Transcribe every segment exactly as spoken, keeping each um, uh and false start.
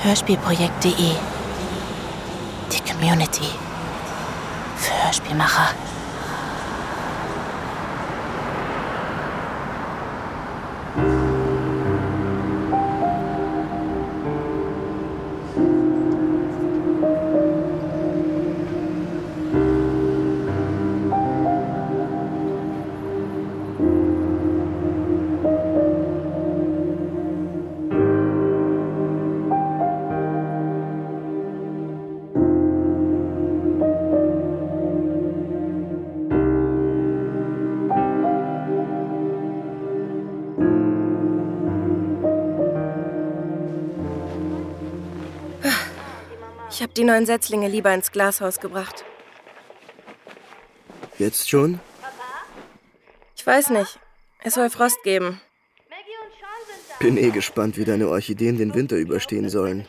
Hörspielprojekt punkt de. Die Community für Hörspielmacher. Ich habe die neuen Setzlinge lieber ins Glashaus gebracht. Jetzt schon? Ich weiß nicht. Es soll Frost geben. Bin eh gespannt, wie deine Orchideen den Winter überstehen sollen.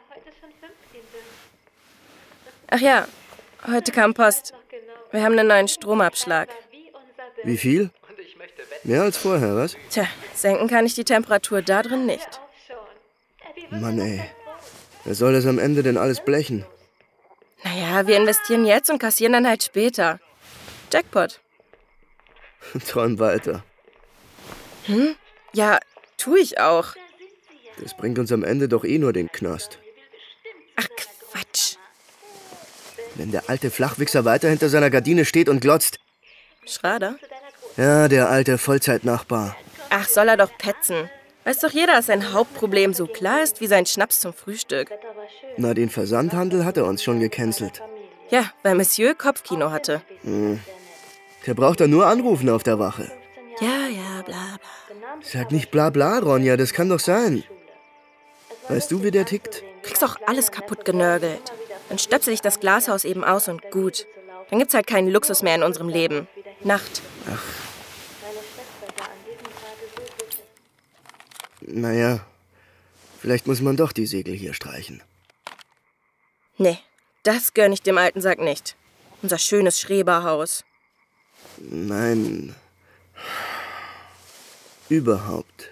Ach ja, heute kam Post. Wir haben einen neuen Stromabschlag. Wie viel? Mehr als vorher, was? Tja, senken kann ich die Temperatur da drin nicht. Mann ey, wer soll das am Ende denn alles blechen? Naja, wir investieren jetzt und kassieren dann halt später. Jackpot. Träum weiter. Hm? Ja, tu ich auch. Das bringt uns am Ende doch eh nur den Knast. Ach Quatsch. Wenn der alte Flachwichser weiter hinter seiner Gardine steht und glotzt. Schrader? Ja, der alte Vollzeitnachbar. Ach, soll er doch petzen. Weiß doch jeder, dass sein Hauptproblem so klar ist wie sein Schnaps zum Frühstück. Na, den Versandhandel hat er uns schon gecancelt. Ja, weil Monsieur Kopfkino hatte. Hm. Der braucht doch nur anrufen auf der Wache. Ja, ja, bla bla. Sag nicht bla bla, Ronja, das kann doch sein. Weißt du, wie der tickt? Kriegst doch alles kaputt genörgelt. Dann stöpsel ich das Glashaus eben aus und gut. Dann gibt's halt keinen Luxus mehr in unserem Leben. Nacht. Ach. Naja, vielleicht muss man doch die Segel hier streichen. Nee, das gönn ich dem alten Sack nicht. Unser schönes Schreberhaus. Nein. Überhaupt.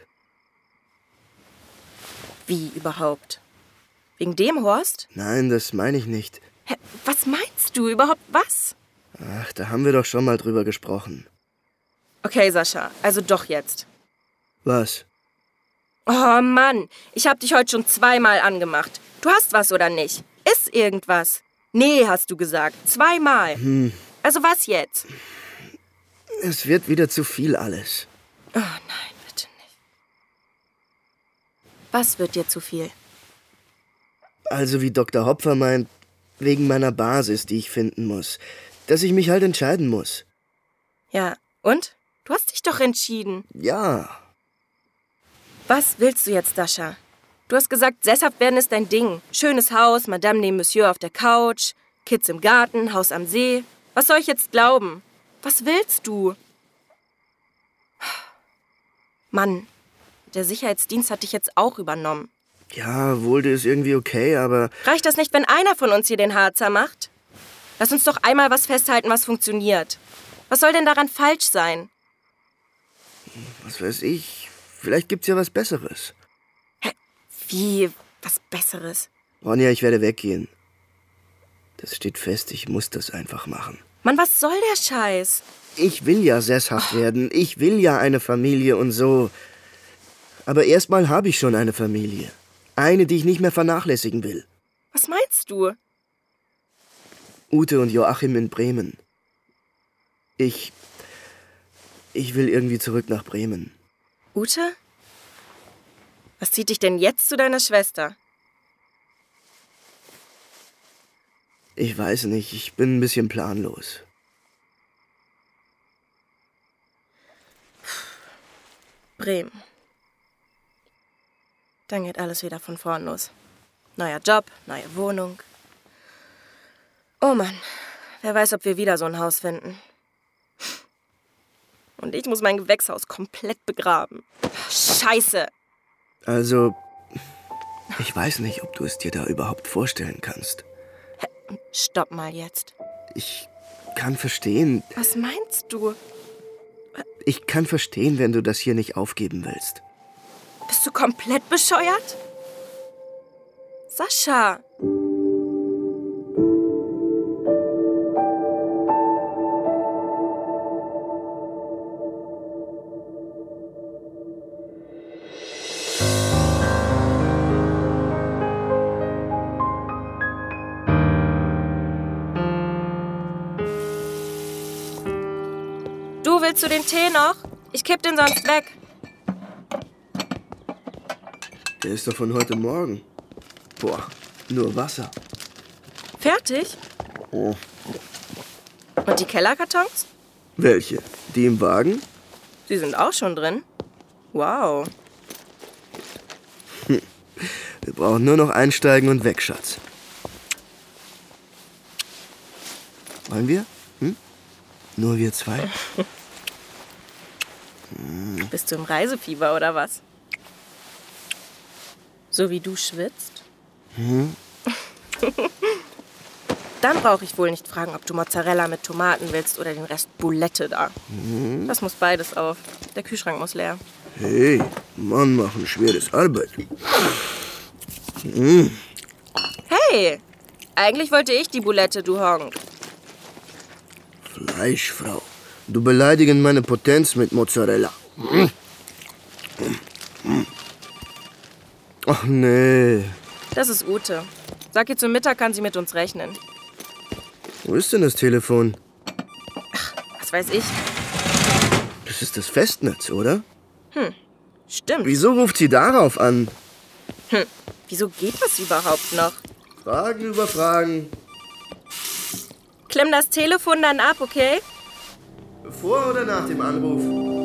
Wie überhaupt? Wegen dem, Horst? Nein, das meine ich nicht. Hä, was meinst du? Überhaupt was? Ach, da haben wir doch schon mal drüber gesprochen. Okay, Sascha, also doch jetzt. Was? Oh Mann, ich hab dich heute schon zweimal angemacht. Du hast was oder nicht? Ist irgendwas? Nee, hast du gesagt. Zweimal. Hm. Also was jetzt? Es wird wieder zu viel alles. Oh nein, bitte nicht. Was wird dir zu viel? Also wie Doktor Hopfer meint, wegen meiner Basis, die ich finden muss. Dass ich mich halt entscheiden muss. Ja, und? Du hast dich doch entschieden. Ja. Was willst du jetzt, Sascha? Du hast gesagt, sesshaft werden ist dein Ding. Schönes Haus, Madame neben Monsieur auf der Couch, Kids im Garten, Haus am See. Was soll ich jetzt glauben? Was willst du? Mann, der Sicherheitsdienst hat dich jetzt auch übernommen. Ja, Wohlde ist irgendwie okay, aber... Reicht das nicht, wenn einer von uns hier den Harzer macht? Lass uns doch einmal was festhalten, was funktioniert. Was soll denn daran falsch sein? Was weiß ich, vielleicht gibt's ja was Besseres. Hä? Wie? Was Besseres? Ronja, ich werde weggehen. Das steht fest, ich muss das einfach machen. Mann, was soll der Scheiß? Ich will ja sesshaft werden, ich will ja eine Familie und so. Aber erstmal habe ich schon eine Familie. Eine, die ich nicht mehr vernachlässigen will. Was meinst du? Ute und Joachim in Bremen. Ich... Ich will irgendwie zurück nach Bremen. Ute? Was zieht dich denn jetzt zu deiner Schwester? Ich weiß nicht, ich bin ein bisschen planlos. Bremen. Dann geht alles wieder von vorn los. Neuer Job, neue Wohnung. Oh Mann, wer weiß, ob wir wieder so ein Haus finden. Und ich muss mein Gewächshaus komplett begraben. Scheiße! Also, ich weiß nicht, ob du es dir da überhaupt vorstellen kannst. Stopp mal jetzt. Ich kann verstehen... Was meinst du? Ich kann verstehen, wenn du das hier nicht aufgeben willst. Bist du komplett bescheuert? Sascha. Du, willst du den Tee noch? Ich kipp den sonst weg. Der ist doch von heute Morgen. Boah, nur Wasser. Fertig? Oh. Und die Kellerkartons? Welche? Die im Wagen? Sie sind auch schon drin. Wow. Hm. Wir brauchen nur noch einsteigen und weg, Schatz. Wollen wir? Hm? Nur wir zwei? hm. Bist du im Reisefieber oder was? So wie du schwitzt? Hm? Dann brauche ich wohl nicht fragen, ob du Mozzarella mit Tomaten willst oder den Rest Bulette da. Hm? Das muss beides auf. Der Kühlschrank muss leer. Hey, Mann machen schweres Arbeit. Hm. Hey, eigentlich wollte ich die Bulette, du Honk. Fleischfrau, du beleidigen meine Potenz mit Mozzarella. Hm. Hm. Ach nee. Das ist Ute. Sag ihr, zum Mittag kann sie mit uns rechnen. Wo ist denn das Telefon? Ach, was weiß ich. Das ist das Festnetz, oder? Hm, stimmt. Wieso ruft sie darauf an? Hm, wieso geht das überhaupt noch? Fragen über Fragen. Klemm das Telefon dann ab, okay? Vor oder nach dem Anruf?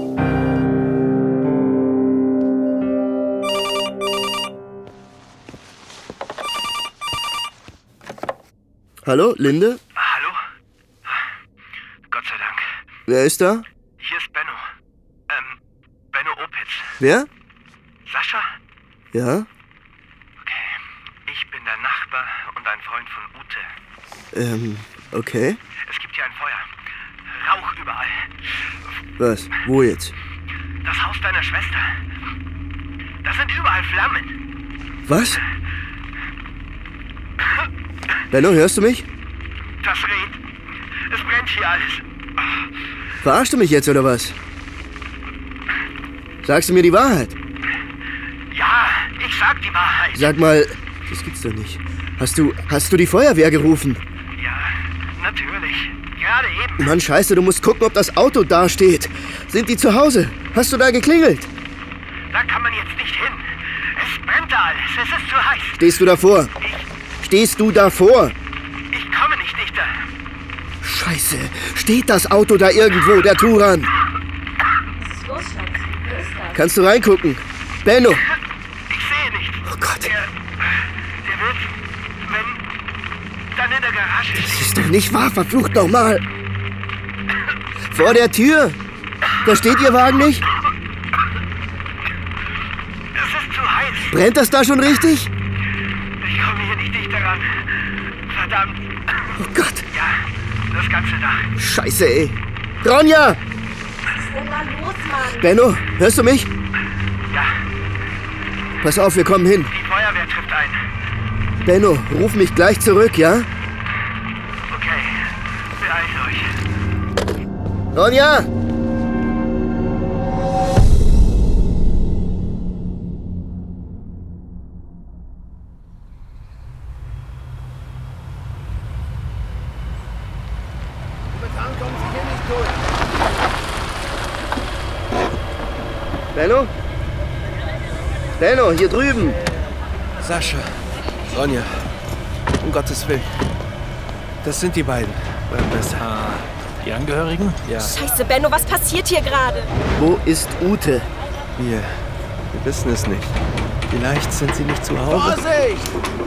Hallo, Linde? Hallo? Gott sei Dank. Wer ist da? Hier ist Benno. Ähm, Benno Opitz. Wer? Sascha? Ja? Okay. Ich bin der Nachbar und ein Freund von Ute. Ähm, okay. Es gibt hier ein Feuer. Rauch überall. Was? Wo jetzt? Das Haus deiner Schwester. Da sind überall Flammen. Was? Benno, hörst du mich? Das Reh. Es brennt hier alles. Verarschst du mich jetzt, oder was? Sagst du mir die Wahrheit? Ja, ich sag die Wahrheit. Sag mal, das gibt's doch nicht. Hast du, hast du die Feuerwehr gerufen? Ja, natürlich. Gerade eben. Mann, scheiße, du musst gucken, ob das Auto da steht. Sind die zu Hause? Hast du da geklingelt? Da kann man jetzt nicht hin. Es brennt da alles. Es ist zu heiß. Stehst du davor? Ich, Stehst du davor? ich komme nicht dichter. Scheiße, steht das Auto da irgendwo, der Turan? Was ist los, Schatz? Wer ist das? Kannst du reingucken? Benno! Ich sehe nicht. Oh Gott. Der, der wird, wenn, dann in der Garage Das stehen. ist doch nicht wahr, verflucht nochmal. Vor der Tür. Da steht Ihr Wagen nicht? Es ist zu heiß. Brennt das da schon richtig? Ich komme hier nicht dichter ran. Verdammt. Oh Gott. Ja, das ganze Dach. Scheiße, ey. Ronja! Was ist denn da los, Mann? Benno, hörst du mich? Ja, Pass auf, wir kommen hin. die Feuerwehr trifft ein. Benno, ruf mich gleich zurück, ja? Okay, beeilt euch. Ronja! Benno? Benno, hier drüben. Sascha, Ronja, um Gottes Willen. Das sind die beiden. Besser. Ah, die Angehörigen? Ja, Scheiße, Benno, was passiert hier gerade? Wo ist Ute? wir, wir wissen es nicht. Vielleicht sind sie nicht zu Hause. Vorsicht!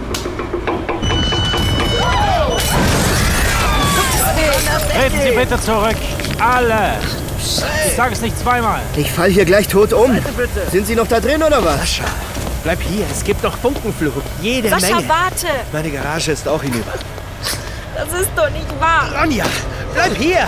Treten Sie bitte zurück! Alle! Ich sage es nicht zweimal. Ich fall hier gleich tot um. Sind Sie noch da drin oder was? Sascha, bleib hier. Es gibt noch Funkenflug. Jede Sascha, Menge. warte! Meine Garage ist auch hinüber. Das ist doch nicht wahr! Ronja, bleib hier!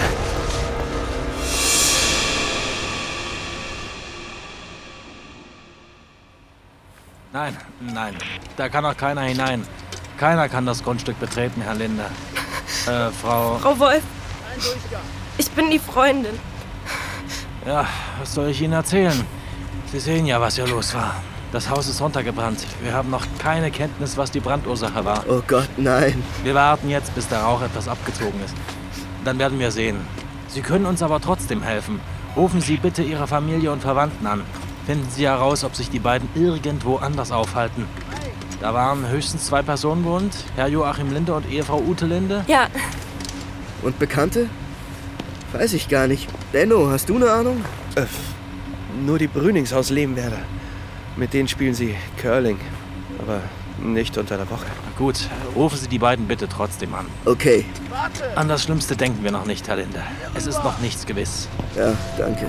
Nein, nein, da kann auch keiner hinein. Keiner kann das Grundstück betreten, Herr Linde. Äh, Frau... Frau Wolf, ich bin die Freundin. Ja, was soll ich Ihnen erzählen? Sie sehen ja, was hier los war. Das Haus ist runtergebrannt. Wir haben noch keine Kenntnis, was die Brandursache war. Oh Gott, nein. Wir warten jetzt, bis der Rauch etwas abgezogen ist. Dann werden wir sehen. Sie können uns aber trotzdem helfen. Rufen Sie bitte Ihre Familie und Verwandten an. Finden Sie heraus, ob sich die beiden irgendwo anders aufhalten. Da waren höchstens zwei Personen wohnt, Herr Joachim Linde und Ehefrau Ute Linde. Ja, Und Bekannte? Weiß ich gar nicht. Benno, hast du eine Ahnung? Äh, nur die Brünings aus Lehmwerder. Mit denen spielen sie Curling. Aber nicht unter der Woche. Gut, rufen Sie die beiden bitte trotzdem an. Okay. An das Schlimmste denken wir noch nicht, Herr Linde. Es ist noch nichts gewiss. Ja, danke.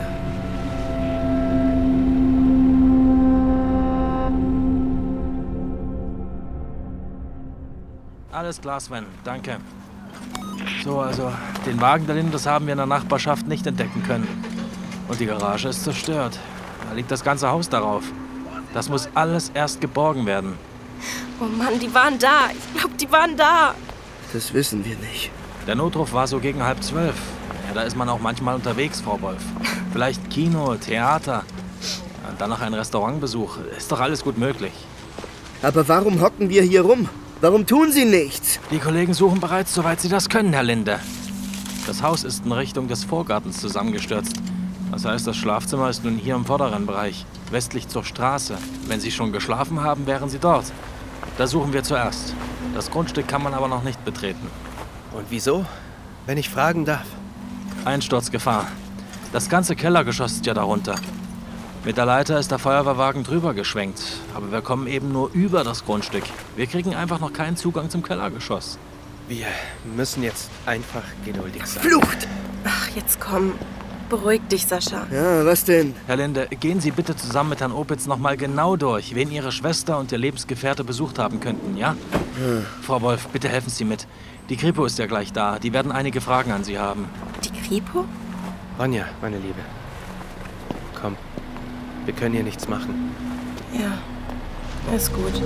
Alles klar, Sven. Danke. So, also, den Wagen der Lindes haben wir in der Nachbarschaft nicht entdecken können. Und die Garage ist zerstört. Da liegt das ganze Haus darauf. Das muss alles erst geborgen werden. oh Mann, die waren da. Ich glaube, die waren da. Das wissen wir nicht. Der Notruf war so gegen halb zwölf. Ja, da ist man auch manchmal unterwegs, Frau Wolf. Vielleicht Kino, Theater. Ja, und dann noch ein Restaurantbesuch. Ist doch alles gut möglich. Aber warum hocken wir hier rum? Warum tun Sie nichts? Die Kollegen suchen bereits, soweit sie das können, Herr Linde. Das Haus ist in Richtung des Vorgartens zusammengestürzt. Das heißt, das Schlafzimmer ist nun hier im vorderen Bereich, westlich zur Straße. Wenn Sie schon geschlafen haben, wären Sie dort. Da suchen wir zuerst. Das Grundstück kann man aber noch nicht betreten. Und wieso? Wenn ich fragen darf. Einsturzgefahr. Das ganze Kellergeschoss ist ja darunter. Mit der Leiter ist der Feuerwehrwagen drüber geschwenkt. Aber wir kommen eben nur über das Grundstück. Wir kriegen einfach noch keinen Zugang zum Kellergeschoss. Wir müssen jetzt einfach geduldig sein. Flucht! Ach, jetzt komm. Beruhig dich, Sascha. Ja, was denn? Herr Linde, gehen Sie bitte zusammen mit Herrn Opitz noch mal genau durch, wen Ihre Schwester und Ihr Lebensgefährte besucht haben könnten, ja? Ja. Frau Wolf, bitte helfen Sie mit. Die Kripo ist ja gleich da. Die werden einige Fragen an Sie haben. Die Kripo? Ronja, meine Liebe. Komm, wir können hier nichts machen. Ja, ist gut.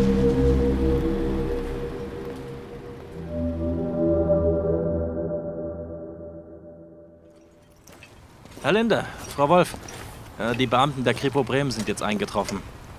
Herr Linde, Frau Wolf, äh, die Beamten der Kripo Bremen sind jetzt eingetroffen.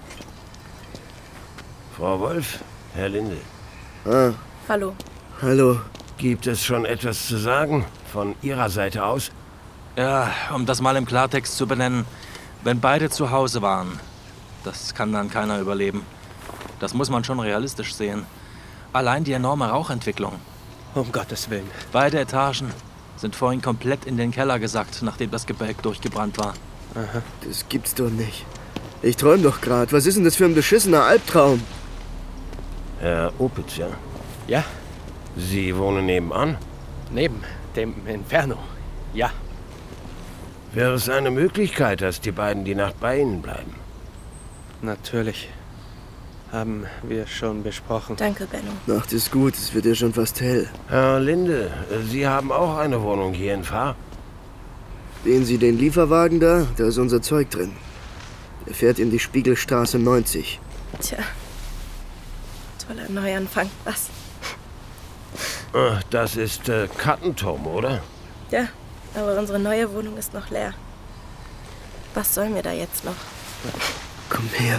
Frau Wolf, Herr Linde, Ah, Hallo. hallo. gibt es schon etwas zu sagen von Ihrer Seite aus? Ja, um das mal im Klartext zu benennen, wenn beide zu Hause waren, das kann dann keiner überleben. Das muss man schon realistisch sehen. Allein die enorme Rauchentwicklung. Um Gottes Willen. Beide Etagen sind vorhin komplett in den Keller gesackt, nachdem das Gebälk durchgebrannt war. Aha. Das gibt's doch nicht. Ich träum doch grad. Was ist denn das für ein beschissener Albtraum? Herr Opitz, ja? Ja, Sie wohnen nebenan? neben dem Inferno. Ja. Wäre es eine Möglichkeit, dass die beiden die Nacht bei Ihnen bleiben? Natürlich. Haben wir schon besprochen. Danke, Benno. Nacht ist gut, es wird ja schon fast hell. Herr Linde, Sie haben auch eine Wohnung hier in Fahr? Sehen Sie den Lieferwagen da? Da ist unser Zeug drin. Er fährt in die Spiegelstraße neunzig. Tja. Toller Neuanfang. Was? Ach, das ist äh, Kattenturm, oder? Ja, aber unsere neue Wohnung ist noch leer. Was sollen wir da jetzt noch? Komm her.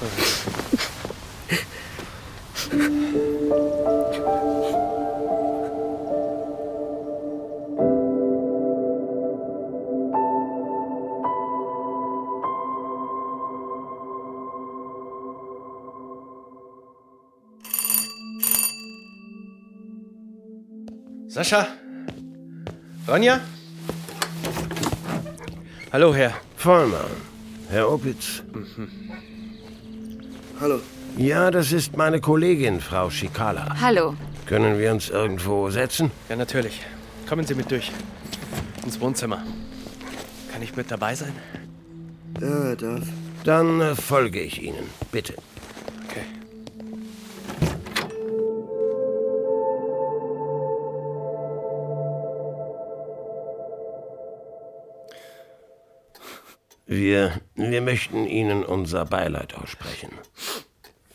Sascha? Ronja? Hallo, Herr. Vollmann. Herr Opitz. Hallo. Ja, das ist meine Kollegin, Frau Schikala. Hallo. Können wir uns irgendwo setzen? Ja, natürlich. Kommen Sie mit durch. Ins Wohnzimmer. Kann ich mit dabei sein? Ja, er darf. Dann äh, folge ich Ihnen, bitte. Okay. Wir, wir möchten Ihnen unser Beileid aussprechen.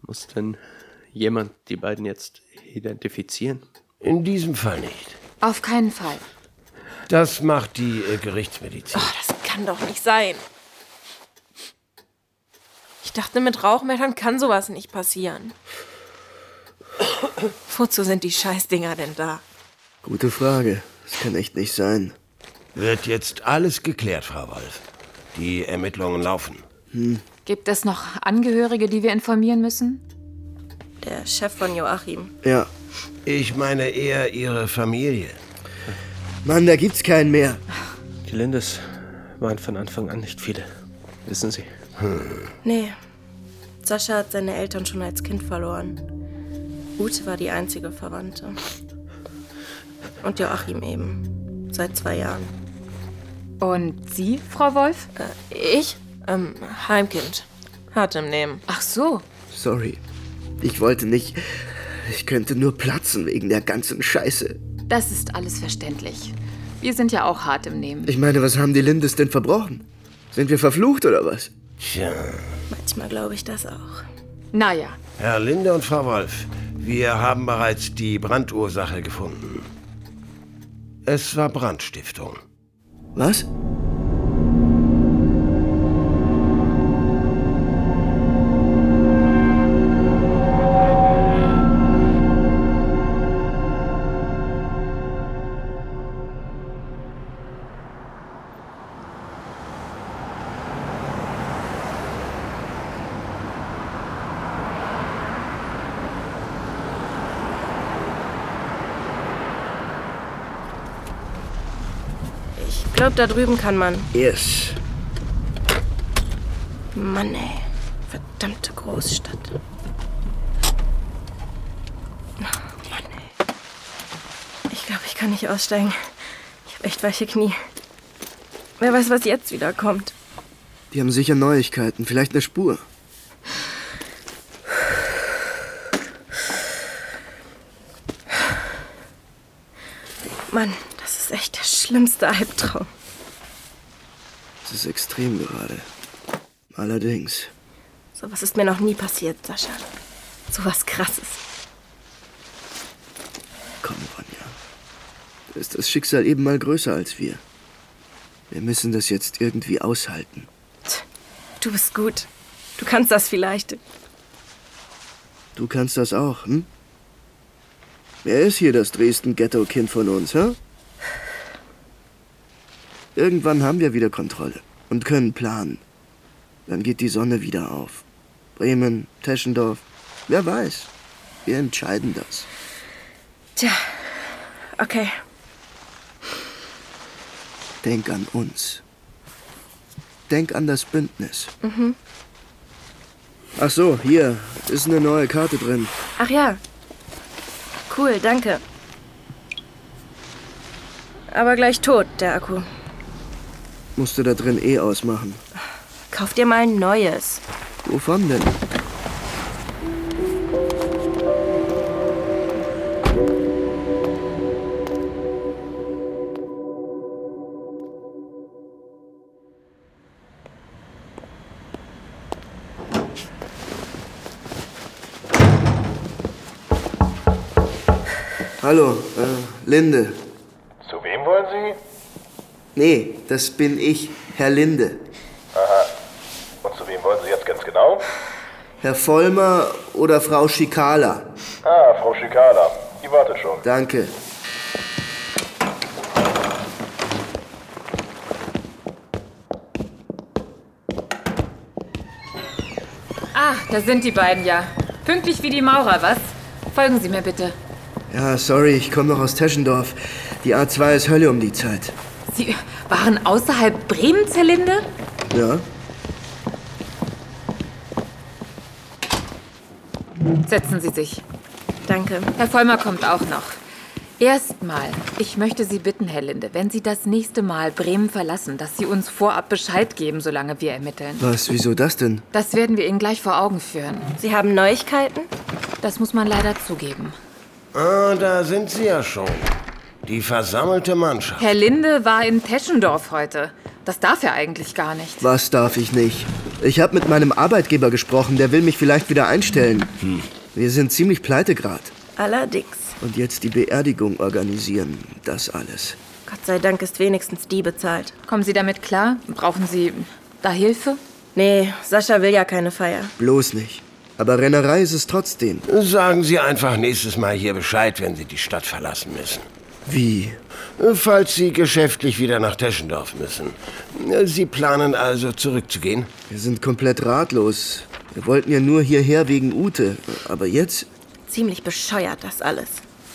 Muss denn jemand die beiden jetzt identifizieren? In diesem Fall nicht. Auf keinen Fall. Das macht die äh, Gerichtsmedizin. Oh, das kann doch nicht sein. Ich dachte, mit Rauchmessern kann sowas nicht passieren. Wozu sind die Scheißdinger denn da? Gute Frage. Das kann echt nicht sein. Wird jetzt alles geklärt, Frau Wolf. Die Ermittlungen laufen. Hm. Gibt es noch Angehörige, die wir informieren müssen? Der Chef von Joachim. Ja. Ich meine eher Ihre Familie. Mann, da gibt's keinen mehr. Die Lindes waren von Anfang an nicht viele. Wissen Sie? Hm. Nee. Sascha hat seine Eltern schon als Kind verloren. Ute war die einzige Verwandte. Und Joachim eben. Seit zwei Jahren. Und Sie, Frau Wolf? Äh, ich? Ähm, Heimkind. Hart im Nehmen. Ach so. Sorry. Ich wollte nicht... Ich könnte nur platzen wegen der ganzen Scheiße. Das ist alles verständlich. Wir sind ja auch hart im Nehmen. Ich meine, was haben die Lindes denn verbrochen? Sind wir verflucht oder was? Tja. Manchmal glaube ich das auch. Naja. Herr Linde und Frau Wolf, wir haben bereits die Brandursache gefunden. Es war Brandstiftung. Was? Ich glaube, da drüben kann man. Yes. Mann, ey. Verdammte Großstadt. Oh, Mann, ey. Ich glaube, ich kann nicht aussteigen. Ich habe echt weiche Knie. Wer weiß, was jetzt wieder kommt. Die haben sicher Neuigkeiten. Vielleicht eine Spur. Mann, das ist echt der schlimmste Albtraum. Es ist extrem gerade. Allerdings. Sowas ist mir noch nie passiert, Sascha. Sowas Krasses. Komm, Ronja. Da ist das Schicksal eben mal größer als wir. Wir müssen das jetzt irgendwie aushalten. Du bist gut. Du kannst das vielleicht. Du kannst das auch, hm? Wer ist hier das Dresden-Ghetto-Kind von uns, hä? Irgendwann haben wir wieder Kontrolle und können planen. Dann geht die Sonne wieder auf. Bremen, Teschendorf, wer weiß. Wir entscheiden das. Tja, okay. Denk an uns. Denk an das Bündnis. Mhm. Ach so, hier ist eine neue Karte drin. Ach ja. Cool, danke. Aber gleich tot, der Akku. Musst du da drin eh ausmachen. Kauf dir mal ein neues. Wovon denn? Hallo, äh, Linde. Zu wem wollen Sie? Nee, das bin ich, Herr Linde. Aha. Und zu wem wollen Sie jetzt ganz genau? Herr Vollmer oder Frau Schikala? Ah, Frau Schikala. Die wartet schon. Danke. Ah, da sind die beiden ja. Pünktlich wie die Maurer, was? Folgen Sie mir bitte. Ja, sorry, ich komme noch aus Teschendorf. Die A zwei ist Hölle um die Zeit. Sie waren außerhalb Bremens, Herr Linde? Ja? Setzen Sie sich. Danke. Herr Vollmer kommt auch noch. Erstmal, ich möchte Sie bitten, Herr Linde, wenn Sie das nächste Mal Bremen verlassen, dass Sie uns vorab Bescheid geben, solange wir ermitteln. Was, wieso das denn? Das werden wir Ihnen gleich vor Augen führen. Sie haben Neuigkeiten? Das muss man leider zugeben. Ah, da sind Sie ja schon. Die versammelte Mannschaft. Herr Linde war in Teschendorf heute. Das darf er eigentlich gar nicht. Was darf ich nicht? Ich habe mit meinem Arbeitgeber gesprochen, der will mich vielleicht wieder einstellen. Hm. Wir sind ziemlich pleite grad. Allerdings. Und jetzt die Beerdigung organisieren, das alles. Gott sei Dank ist wenigstens die bezahlt. Kommen Sie damit klar? Brauchen Sie da Hilfe? Nee, Sascha will ja keine Feier. Bloß nicht. Aber Rennerei ist es trotzdem. Sagen Sie einfach nächstes Mal hier Bescheid, wenn Sie die Stadt verlassen müssen. Wie? Falls Sie geschäftlich wieder nach Teschendorf müssen. Sie planen also zurückzugehen? Wir sind komplett ratlos. Wir wollten ja nur hierher wegen Ute. Aber jetzt... Ziemlich bescheuert, das alles.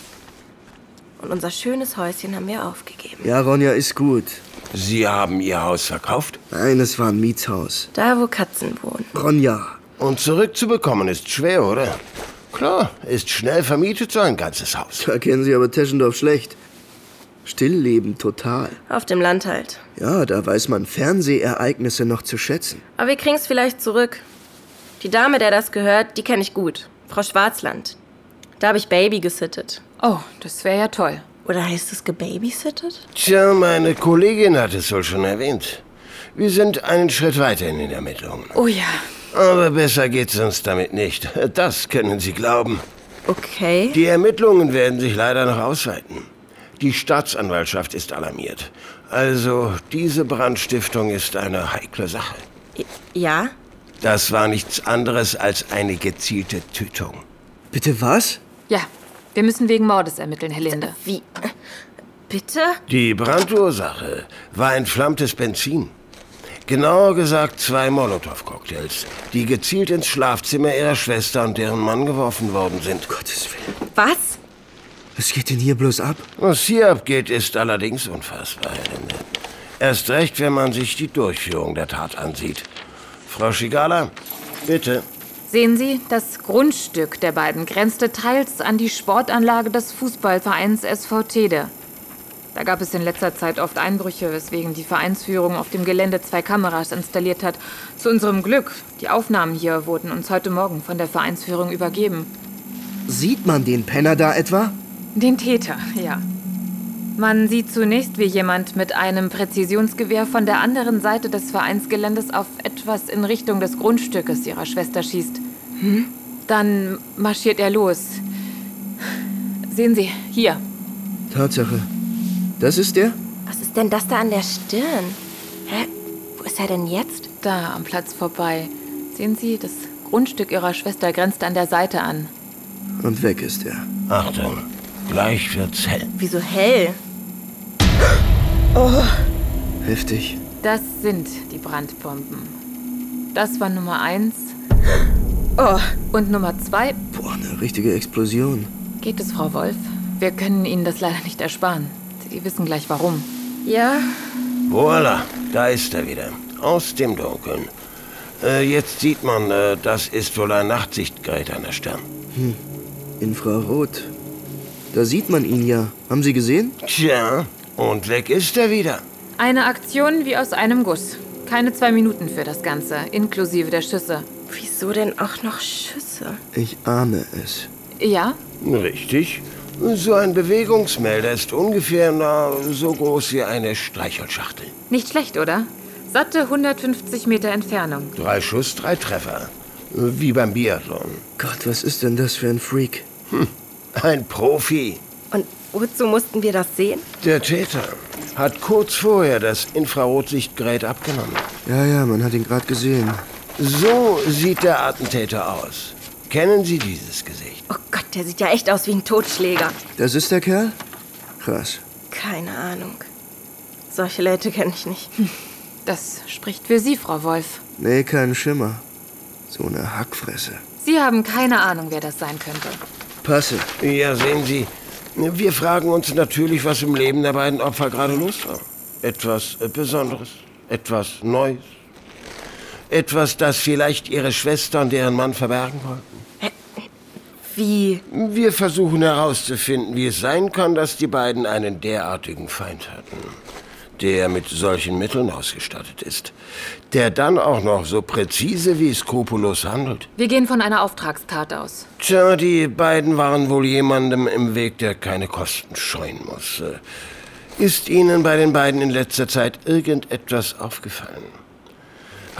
Und unser schönes Häuschen haben wir aufgegeben. Ja, Ronja, ist gut. Sie haben Ihr Haus verkauft? Nein, es war ein Mietshaus. Da, wo Katzen wohnen. Ronja. Und zurückzubekommen ist schwer, oder? Klar, ist schnell vermietet, so ein ganzes Haus. Da kennen Sie aber Teschendorf schlecht. Stillleben total. Auf dem Land halt. Ja, da weiß man Fernsehereignisse noch zu schätzen. Aber wir kriegen's vielleicht zurück. Die Dame, der das gehört, die kenne ich gut. Frau Schwarzland. Da habe ich Baby gesittet. Oh, das wäre ja toll. Oder heißt es gebabysittet? Tja, meine Kollegin hat es wohl schon erwähnt. Wir sind einen Schritt weiter in den Ermittlungen. Oh ja. Aber besser geht's uns damit nicht. Das können Sie glauben. Okay. Die Ermittlungen werden sich leider noch ausweiten. Die Staatsanwaltschaft ist alarmiert. Also, diese Brandstiftung ist eine heikle Sache. Ja? Das war nichts anderes als eine gezielte Tötung. Bitte was? Ja, wir müssen wegen Mordes ermitteln, Herr Linde. Wie? Bitte? Die Brandursache war entflammtes Benzin. Genauer gesagt zwei Molotow-Cocktails, die gezielt ins Schlafzimmer ihrer Schwester und deren Mann geworfen worden sind. Gottes Willen. Was? Was geht denn hier bloß ab? Was hier abgeht, ist allerdings unfassbar, Herr Linde. Erst recht, wenn man sich die Durchführung der Tat ansieht. Frau Schigala, bitte. Sehen Sie, das Grundstück der beiden grenzte teils an die Sportanlage des Fußballvereins S V Tede. Da gab es in letzter Zeit oft Einbrüche, weswegen die Vereinsführung auf dem Gelände zwei Kameras installiert hat. Zu unserem Glück, die Aufnahmen hier wurden uns heute Morgen von der Vereinsführung übergeben. Sieht man den Penner da etwa? Den Täter, ja. Man sieht zunächst, wie jemand mit einem Präzisionsgewehr von der anderen Seite des Vereinsgeländes auf etwas in Richtung des Grundstückes ihrer Schwester schießt. Hm? Dann marschiert er los. Sehen Sie, hier. Tatsache. Das ist der? Was ist denn das da an der Stirn? Hä? Wo ist er denn jetzt? Da, am Platz vorbei. Sehen Sie, das Grundstück Ihrer Schwester grenzt an der Seite an. Und weg ist er. Achtung, gleich wird's hell. Wieso hell? Oh. Heftig. Das sind die Brandbomben. Das war Nummer eins. Oh. Und Nummer zwei. Boah, eine richtige Explosion. Geht es, Frau Wolf? Wir können Ihnen das leider nicht ersparen. Sie wissen gleich warum. Ja. Voila, da ist er wieder. Aus dem Dunkeln. Äh, jetzt sieht man, äh, das ist wohl ein Nachtsichtgerät an der Stirn. Hm. Infrarot. Da sieht man ihn ja. Haben Sie gesehen? Tja, und weg ist er wieder. Eine Aktion wie aus einem Guss. Keine zwei Minuten für das Ganze, inklusive der Schüsse. Wieso denn auch noch Schüsse? Ich ahne es. Ja? Richtig. So ein Bewegungsmelder ist ungefähr na, so groß wie eine Streichholzschachtel. Nicht schlecht, oder? Satte hundertfünfzig Meter Entfernung. Drei Schuss, drei Treffer. Wie beim Biathlon. Gott, was ist denn das für ein Freak? Hm, ein Profi. Und wozu mussten wir das sehen? Der Täter hat kurz vorher das Infrarotsichtgerät abgenommen. Ja, ja, man hat ihn gerade gesehen. So sieht der Attentäter aus. Kennen Sie dieses Gesicht? Oh Gott, der sieht ja echt aus wie ein Totschläger. Das ist der Kerl? Krass. Keine Ahnung. Solche Leute kenne ich nicht. Das spricht für Sie, Frau Wolf. Nee, kein Schimmer. So eine Hackfresse. Sie haben keine Ahnung, wer das sein könnte. Passe. Ja, sehen Sie, wir fragen uns natürlich, was im Leben der beiden Opfer gerade los war. Etwas Besonderes, etwas Neues. Etwas, das vielleicht ihre Schwester und deren Mann verbergen wollten. Wie? Wir versuchen herauszufinden, wie es sein kann, dass die beiden einen derartigen Feind hatten, der mit solchen Mitteln ausgestattet ist, der dann auch noch so präzise wie skrupellos handelt. Wir gehen von einer Auftragstat aus. Tja, die beiden waren wohl jemandem im Weg, der keine Kosten scheuen muss. Ist Ihnen bei den beiden in letzter Zeit irgendetwas aufgefallen?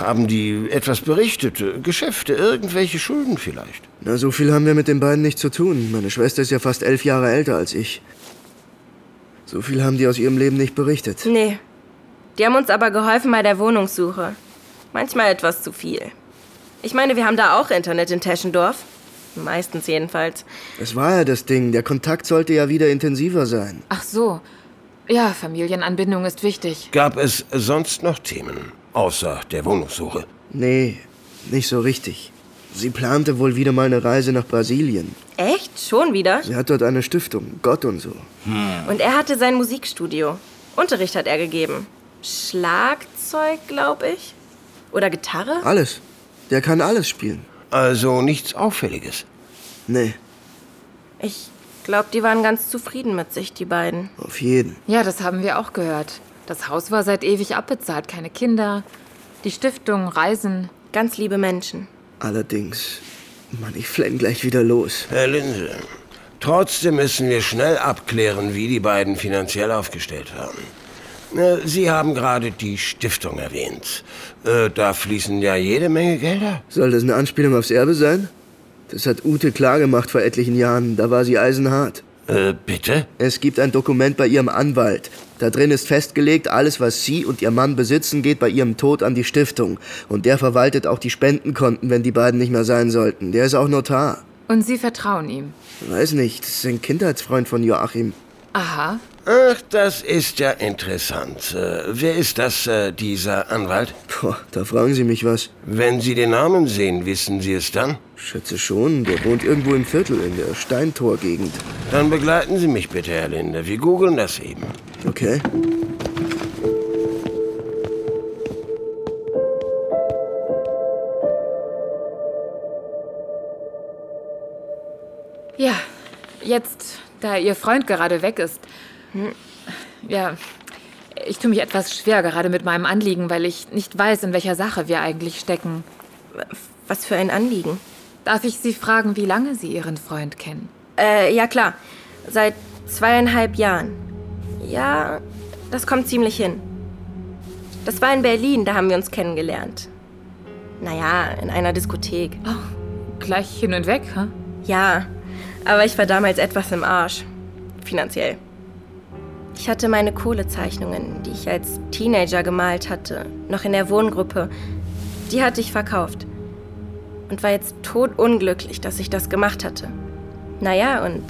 Haben die etwas berichtet? Geschäfte, irgendwelche Schulden vielleicht? Na, so viel haben wir mit den beiden nicht zu tun. Meine Schwester ist ja fast elf Jahre älter als ich. So viel haben die aus ihrem Leben nicht berichtet. Nee. Die haben uns aber geholfen bei der Wohnungssuche. Manchmal etwas zu viel. Ich meine, wir haben da auch Internet in Teschendorf. Meistens jedenfalls. Das war ja das Ding. Der Kontakt sollte ja wieder intensiver sein. Ach so. Ja, Familienanbindung ist wichtig. Gab es sonst noch Themen, außer der Wohnungssuche? Nee, nicht so richtig. Sie plante wohl wieder mal eine Reise nach Brasilien. Echt? Schon wieder? Sie hat dort eine Stiftung, Gott und so. Hm. Und er hatte sein Musikstudio. Unterricht hat er gegeben. Schlagzeug, glaube ich. Oder Gitarre? Alles. Der kann alles spielen. Also nichts Auffälliges? Nee. Ich glaube, die waren ganz zufrieden mit sich, die beiden. Auf jeden. Ja, das haben wir auch gehört. Das Haus war seit ewig abbezahlt. Keine Kinder. Die Stiftung, Reisen. Ganz liebe Menschen. Allerdings. Mann, ich flenn gleich wieder los. Herr Linse, trotzdem müssen wir schnell abklären, wie die beiden finanziell aufgestellt haben. Sie haben gerade die Stiftung erwähnt. Da fließen ja jede Menge Gelder. Soll das eine Anspielung aufs Erbe sein? Das hat Ute klar gemacht vor etlichen Jahren. Da war sie eisenhart. Äh, bitte? Es gibt ein Dokument bei ihrem Anwalt. Da drin ist festgelegt, alles, was sie und ihr Mann besitzen, geht bei ihrem Tod an die Stiftung. Und der verwaltet auch die Spendenkonten, wenn die beiden nicht mehr sein sollten. Der ist auch Notar. Und Sie vertrauen ihm? Weiß nicht, das ist ein Kindheitsfreund von Joachim. Aha. Ach, das ist ja interessant. Äh, wer ist das, äh, dieser Anwalt? Boah, da fragen Sie mich was. Wenn Sie den Namen sehen, wissen Sie es dann? Schätze schon, der wohnt irgendwo im Viertel in der Steintor-Gegend. Dann begleiten Sie mich bitte, Herr Linde. Wir googeln das eben. Okay. Ja, jetzt, da Ihr Freund gerade weg ist. Hm. Ja, ich tue mich etwas schwer gerade mit meinem Anliegen, weil ich nicht weiß, in welcher Sache wir eigentlich stecken. Was für ein Anliegen? Darf ich Sie fragen, wie lange Sie Ihren Freund kennen? Äh, ja klar. Seit zweieinhalb Jahren. Ja, das kommt ziemlich hin. Das war in Berlin, da haben wir uns kennengelernt. Naja, in einer Diskothek. Oh, gleich hin und weg, hä? Ja, aber ich war damals etwas im Arsch. Finanziell. Ich hatte meine Kohlezeichnungen, die ich als Teenager gemalt hatte, noch in der Wohngruppe. Die hatte ich verkauft. Und war jetzt todunglücklich, dass ich das gemacht hatte. Naja, und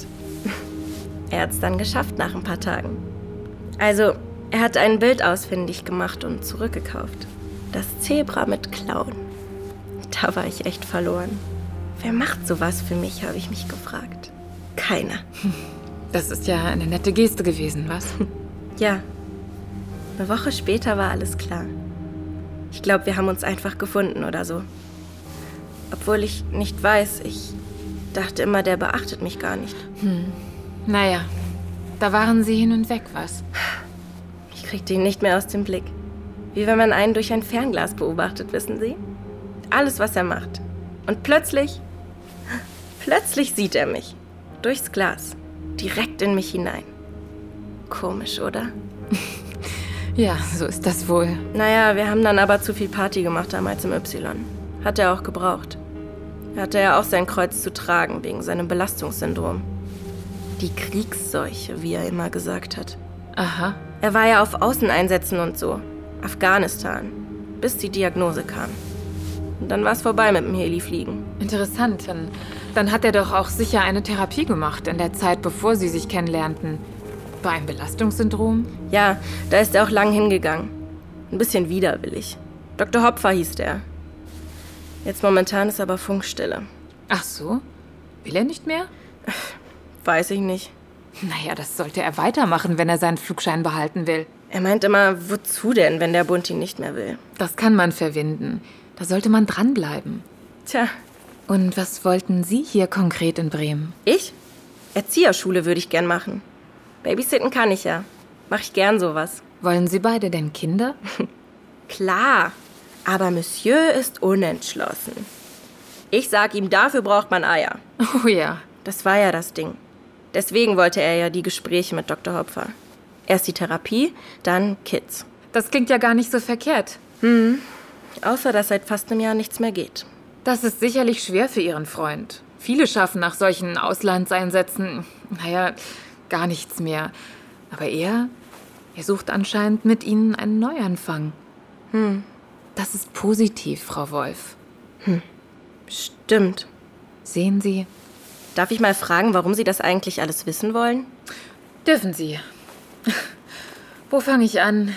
er hat's dann geschafft nach ein paar Tagen. Also, er hat ein Bild ausfindig gemacht und zurückgekauft. Das Zebra mit Klauen. Da war ich echt verloren. Wer macht sowas für mich, habe ich mich gefragt. Keiner. Das ist ja eine nette Geste gewesen, was? Ja. Eine Woche später war alles klar. Ich glaube, wir haben uns einfach gefunden oder so. Obwohl ich nicht weiß, ich dachte immer, der beachtet mich gar nicht. Hm. Naja, da waren Sie hin und weg, was? Ich kriegte ihn nicht mehr aus dem Blick. Wie wenn man einen durch ein Fernglas beobachtet, wissen Sie? Alles, was er macht. Und plötzlich, plötzlich sieht er mich. Durchs Glas. Direkt in mich hinein. Komisch, oder? Ja, so ist das wohl. Naja, wir haben dann aber zu viel Party gemacht damals im Y. Hat er auch gebraucht. Er hatte ja auch sein Kreuz zu tragen, wegen seinem Belastungssyndrom. Die Kriegsseuche, wie er immer gesagt hat. Aha. Er war ja auf Außeneinsätzen und so. Afghanistan. Bis die Diagnose kam. Und dann war es vorbei mit dem Helifliegen. Interessant. Dann, dann hat er doch auch sicher eine Therapie gemacht in der Zeit, bevor sie sich kennenlernten. Bei einem Belastungssyndrom? Ja, da ist er auch lang hingegangen. Ein bisschen widerwillig. Doktor Hopfer hieß der. Jetzt momentan ist aber Funkstille. Ach so? Will er nicht mehr? Weiß ich nicht. Naja, das sollte er weitermachen, wenn er seinen Flugschein behalten will. Er meint immer, wozu denn, wenn der Bund ihn nicht mehr will? Das kann man verwinden. Da sollte man dranbleiben. Tja. Und was wollten Sie hier konkret in Bremen? Ich? Erzieherschule würde ich gern machen. Babysitten kann ich ja. Mach ich gern sowas. Wollen Sie beide denn Kinder? Klar. Aber Monsieur ist unentschlossen. Ich sag ihm, dafür braucht man Eier. Oh ja. Das war ja das Ding. Deswegen wollte er ja die Gespräche mit Doktor Hopfer. Erst die Therapie, dann Kids. Das klingt ja gar nicht so verkehrt. Hm. Außer, dass seit fast einem Jahr nichts mehr geht. Das ist sicherlich schwer für Ihren Freund. Viele schaffen nach solchen Auslandseinsätzen, naja, gar nichts mehr. Aber er, er sucht anscheinend mit Ihnen einen Neuanfang. Hm. Das ist positiv, Frau Wolf. Hm. Stimmt. Sehen Sie? Darf ich mal fragen, warum Sie das eigentlich alles wissen wollen? Dürfen Sie. Wo fange ich an?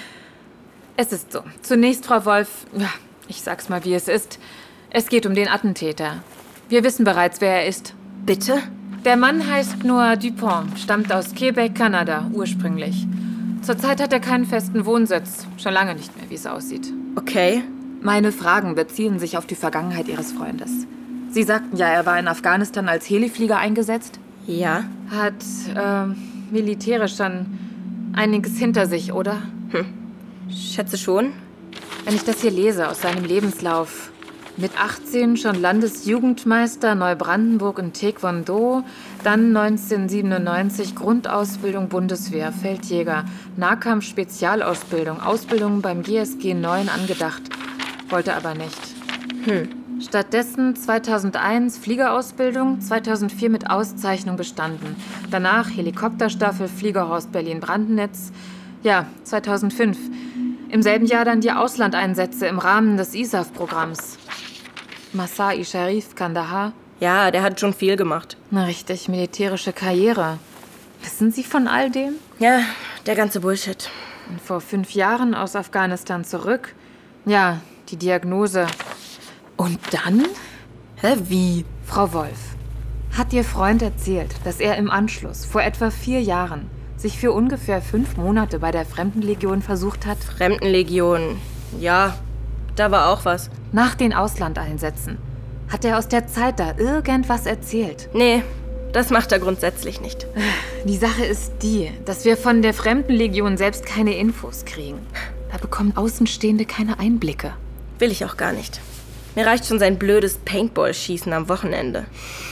Es ist so. Zunächst, Frau Wolf, ja, ich sag's mal, wie es ist. Es geht um den Attentäter. Wir wissen bereits, wer er ist. Bitte? Der Mann heißt Noah Dupont, stammt aus Quebec, Kanada, ursprünglich. Zurzeit hat er keinen festen Wohnsitz. Schon lange nicht mehr, wie es aussieht. Okay. Meine Fragen beziehen sich auf die Vergangenheit Ihres Freundes. Sie sagten ja, er war in Afghanistan als Heliflieger eingesetzt? Ja. Hat, äh, militärisch dann einiges hinter sich, oder? Hm. Schätze schon. Wenn ich das hier lese aus seinem Lebenslauf. Mit achtzehn schon Landesjugendmeister Neubrandenburg in Taekwondo, dann neunzehnhundertsiebenundneunzig Grundausbildung Bundeswehr, Feldjäger, Nahkampf-Spezialausbildung, Ausbildung beim G S G neun angedacht, wollte aber nicht. Hm. Stattdessen zweitausendeins Fliegerausbildung, zweitausendvier mit Auszeichnung bestanden. Danach Helikopterstaffel Fliegerhorst Berlin-Brandenitz. Ja, zweitausendfünf. Im selben Jahr dann die Auslandeinsätze im Rahmen des I S A F-Programms. Masai-Sharif, Kandahar. Ja, der hat schon viel gemacht. Eine richtig militärische Karriere. Wissen Sie von all dem? Ja, der ganze Bullshit. Und vor fünf Jahren aus Afghanistan zurück. Ja, die Diagnose. Und dann? Hä, wie? Frau Wolf, hat Ihr Freund erzählt, dass er im Anschluss, vor etwa vier Jahren, sich für ungefähr fünf Monate bei der Fremdenlegion versucht hat? Fremdenlegion, ja, da war auch was. Nach den Auslandeinsätzen. Hat er aus der Zeit da irgendwas erzählt? Nee, das macht er grundsätzlich nicht. Die Sache ist die, dass wir von der Fremdenlegion selbst keine Infos kriegen. Da bekommen Außenstehende keine Einblicke. Will ich auch gar nicht. Mir reicht schon sein blödes Paintball-Schießen am Wochenende.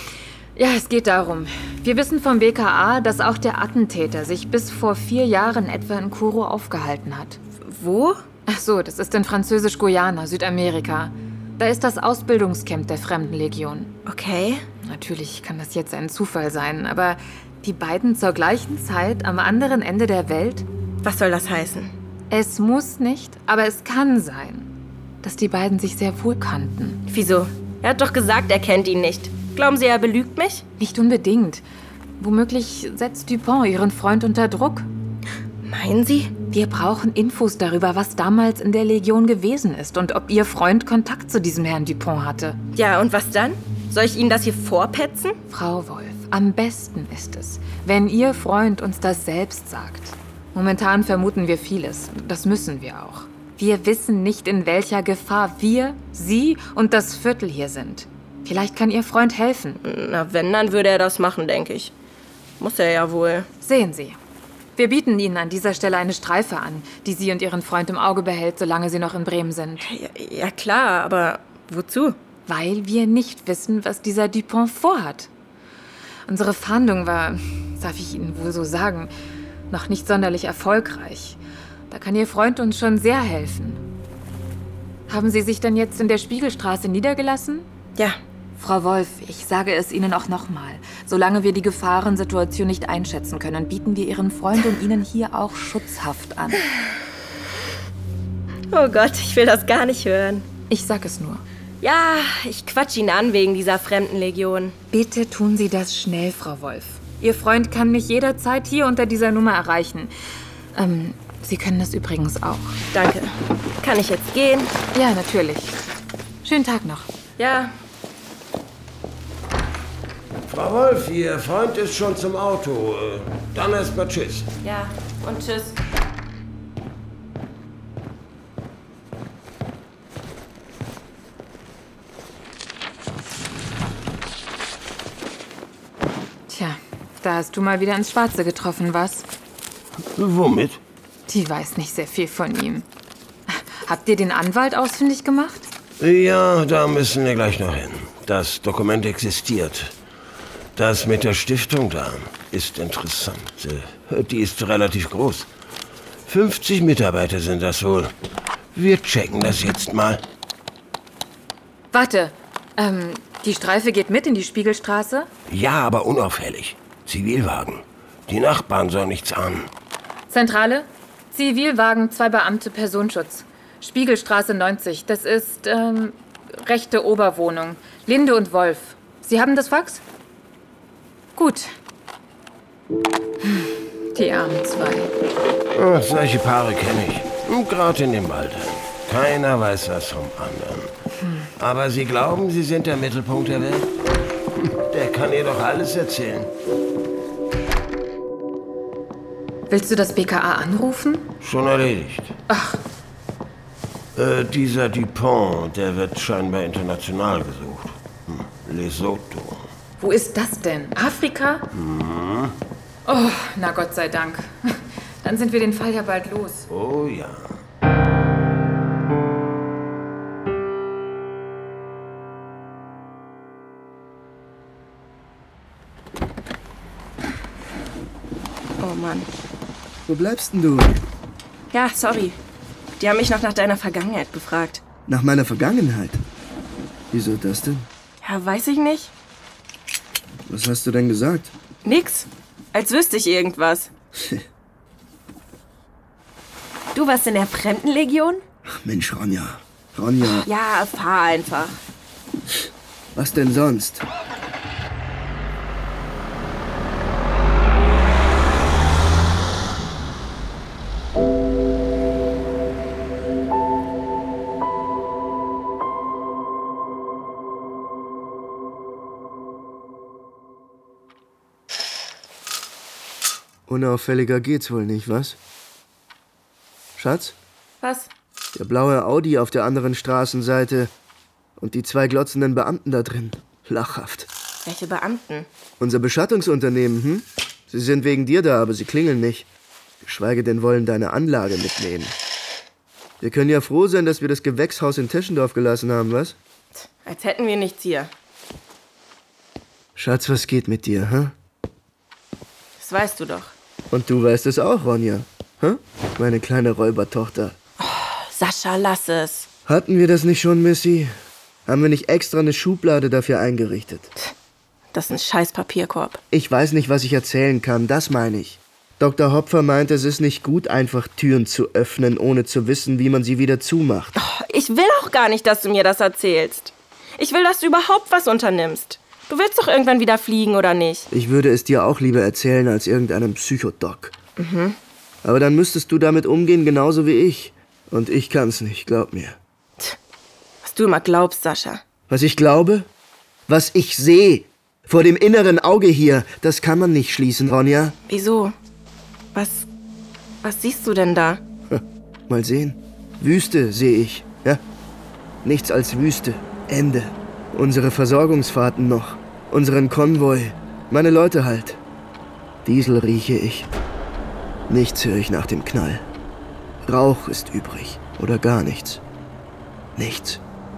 Ja, es geht darum. Wir wissen vom B K A, dass auch der Attentäter sich bis vor vier Jahren etwa in Kuro aufgehalten hat. Wo? Ach so, das ist in Französisch-Guyana, Südamerika. Da ist das Ausbildungscamp der Fremdenlegion. Okay. Natürlich kann das jetzt ein Zufall sein, aber die beiden zur gleichen Zeit am anderen Ende der Welt? Was soll das heißen? Es muss nicht, aber es kann sein, dass die beiden sich sehr wohl kannten. Wieso? Er hat doch gesagt, er kennt ihn nicht. Glauben Sie, er belügt mich? Nicht unbedingt. Womöglich setzt Dupont Ihren Freund unter Druck. Meinen Sie? Wir brauchen Infos darüber, was damals in der Legion gewesen ist und ob Ihr Freund Kontakt zu diesem Herrn Dupont hatte. Ja, und was dann? Soll ich Ihnen das hier vorpetzen? Frau Wolf, am besten ist es, wenn Ihr Freund uns das selbst sagt. Momentan vermuten wir vieles. Das müssen wir auch. Wir wissen nicht, in welcher Gefahr wir, Sie und das Viertel hier sind. Vielleicht kann Ihr Freund helfen. Na, wenn, dann würde er das machen, denke ich. Muss er ja wohl. Sehen Sie. Wir bieten Ihnen an dieser Stelle eine Streife an, die Sie und Ihren Freund im Auge behält, solange Sie noch in Bremen sind. Ja, ja klar, aber wozu? Weil wir nicht wissen, was dieser Dupont vorhat. Unsere Fahndung war, darf ich Ihnen wohl so sagen, noch nicht sonderlich erfolgreich. Da kann Ihr Freund uns schon sehr helfen. Haben Sie sich denn jetzt in der Spiegelstraße niedergelassen? Ja. Frau Wolf, ich sage es Ihnen auch nochmal. Solange wir die Gefahrensituation nicht einschätzen können, bieten wir Ihren Freund und Ihnen hier auch Schutzhaft an. Oh Gott, ich will das gar nicht hören. Ich sag es nur. Ja, ich quatsch ihn an wegen dieser Fremdenlegion. Bitte tun Sie das schnell, Frau Wolf. Ihr Freund kann mich jederzeit hier unter dieser Nummer erreichen. Ähm, Sie können das übrigens auch. Danke. Kann ich jetzt gehen? Ja, natürlich. Schönen Tag noch. Ja. Frau Wolf, Ihr Freund ist schon zum Auto. Dann erstmal tschüss. Ja, und tschüss. Tja, da hast du mal wieder ins Schwarze getroffen, was? Womit? Die weiß nicht sehr viel von ihm. Habt ihr den Anwalt ausfindig gemacht? Ja, da müssen wir gleich noch hin. Das Dokument existiert. Das mit der Stiftung da ist interessant. Die ist relativ groß. fünfzig Mitarbeiter sind das wohl. Wir checken das jetzt mal. Warte, ähm, die Streife geht mit in die Spiegelstraße? Ja, aber unauffällig. Zivilwagen. Die Nachbarn sollen nichts ahnen. Zentrale? Zivilwagen, zwei Beamte, Personenschutz. Spiegelstraße neunzig. Das ist, ähm, rechte Oberwohnung. Linde und Wolf. Sie haben das Fax? Gut. Die armen zwei. Oh, solche Paare kenne ich. Gerade in dem Alter. Keiner weiß was vom anderen. Hm. Aber Sie glauben, Sie sind der Mittelpunkt der Welt? Der kann ihr doch alles erzählen. Willst du das B K A anrufen? Schon erledigt. Ach. Äh, dieser Dupont, der wird scheinbar international gesucht. Hm. Lesotho. Wo ist das denn? Afrika? Hm. Oh, na Gott sei Dank. Dann sind wir den Fall ja bald los. Oh ja. Oh Mann. Wo bleibst denn du? Ja, sorry. Die haben mich noch nach deiner Vergangenheit befragt. Nach meiner Vergangenheit? Wieso das denn? Ja, weiß ich nicht. Was hast du denn gesagt? Nix. Als wüsste ich irgendwas. Du warst in der Fremdenlegion? Ach Mensch, Ronja. Ronja. Ja, fahr einfach. Was denn sonst? Unauffälliger geht's wohl nicht, was? Schatz? Was? Der blaue Audi auf der anderen Straßenseite und die zwei glotzenden Beamten da drin. Lachhaft. Welche Beamten? Unser Beschattungsunternehmen, hm? Sie sind wegen dir da, aber sie klingeln nicht. Geschweige denn wollen deine Anlage mitnehmen. Wir können ja froh sein, dass wir das Gewächshaus in Teschendorf gelassen haben, was? Als hätten wir nichts hier. Schatz, was geht mit dir, hä? Das weißt du doch. Und du weißt es auch, Ronja. Hä? Meine kleine Räubertochter. Oh, Sascha, lass es. Hatten wir das nicht schon, Missy? Haben wir nicht extra eine Schublade dafür eingerichtet? Das ist ein scheiß Papierkorb. Ich weiß nicht, was ich erzählen kann, das meine ich. Doktor Hopfer meint, es ist nicht gut, einfach Türen zu öffnen, ohne zu wissen, wie man sie wieder zumacht. Oh, ich will auch gar nicht, dass du mir das erzählst. Ich will, dass du überhaupt was unternimmst. Du willst doch irgendwann wieder fliegen, oder nicht? Ich würde es dir auch lieber erzählen als irgendeinem Psychodoc. Mhm. Aber dann müsstest du damit umgehen, genauso wie ich. Und ich kann's nicht, glaub mir. Was du immer glaubst, Sascha. Was ich glaube? Was ich sehe. Vor dem inneren Auge hier. Das kann man nicht schließen, Ronja. Wieso? Was... Was siehst du denn da? Mal sehen. Wüste sehe ich, ja? Nichts als Wüste. Ende. Unsere Versorgungsfahrten noch. Unseren Konvoi. Meine Leute halt. Diesel rieche ich. Nichts höre ich nach dem Knall. Rauch ist übrig. Oder gar nichts. Nichts.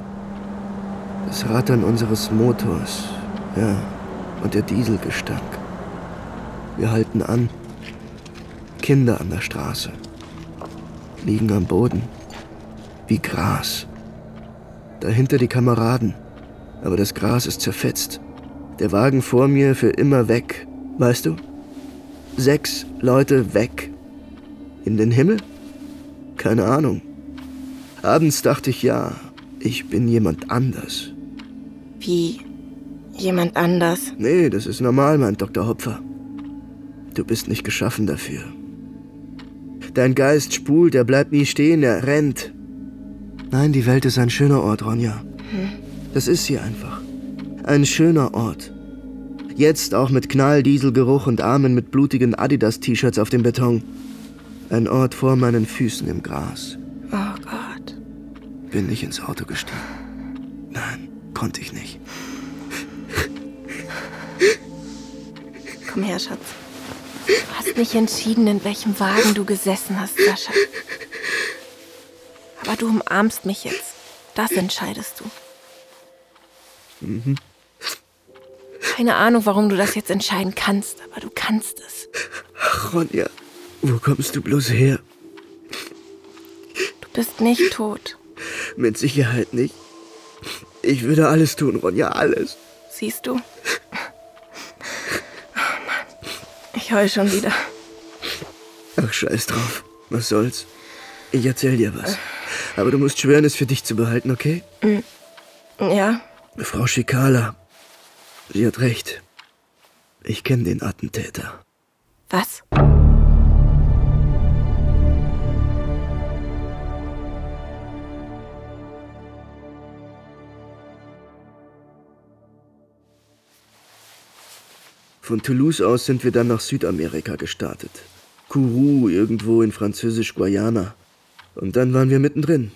Das Rattern unseres Motors. Ja. Und der Dieselgestank. Wir halten an. Kinder an der Straße. Liegen am Boden. Wie Gras. Dahinter die Kameraden. Aber das Gras ist zerfetzt. Der Wagen vor mir für immer weg. Weißt du? Sechs Leute weg. In den Himmel? Keine Ahnung. Abends dachte ich, ja, ich bin jemand anders. Wie jemand anders? Nee, das ist normal, meint Doktor Hopfer. Du bist nicht geschaffen dafür. Dein Geist spult, er bleibt nie stehen, er rennt. Nein, die Welt ist ein schöner Ort, Ronja. Hm. Das ist sie einfach. Ein schöner Ort. Jetzt auch mit Knalldieselgeruch und Armen mit blutigen Adidas-T-Shirts auf dem Beton. Ein Ort vor meinen Füßen im Gras. Oh Gott. Bin nicht ins Auto gestiegen. Nein, konnte ich nicht. Komm her, Schatz. Du hast nicht entschieden, in welchem Wagen du gesessen hast, Sascha. Aber du umarmst mich jetzt. Das entscheidest du. Mhm. Keine Ahnung, warum du das jetzt entscheiden kannst, aber du kannst es. Ach, Ronja, wo kommst du bloß her? Du bist nicht tot. Mit Sicherheit nicht. Ich würde alles tun, Ronja, alles. Siehst du? Oh Mann, ich heul schon wieder. Ach, scheiß drauf. Was soll's? Ich erzähl dir was. Aber du musst schwören, es für dich zu behalten, okay? Ja? Frau Schikala, sie hat recht. Ich kenne den Attentäter. Was? Von Toulouse aus sind wir dann nach Südamerika gestartet. Kourou, irgendwo in Französisch-Guayana. Und dann waren wir mittendrin.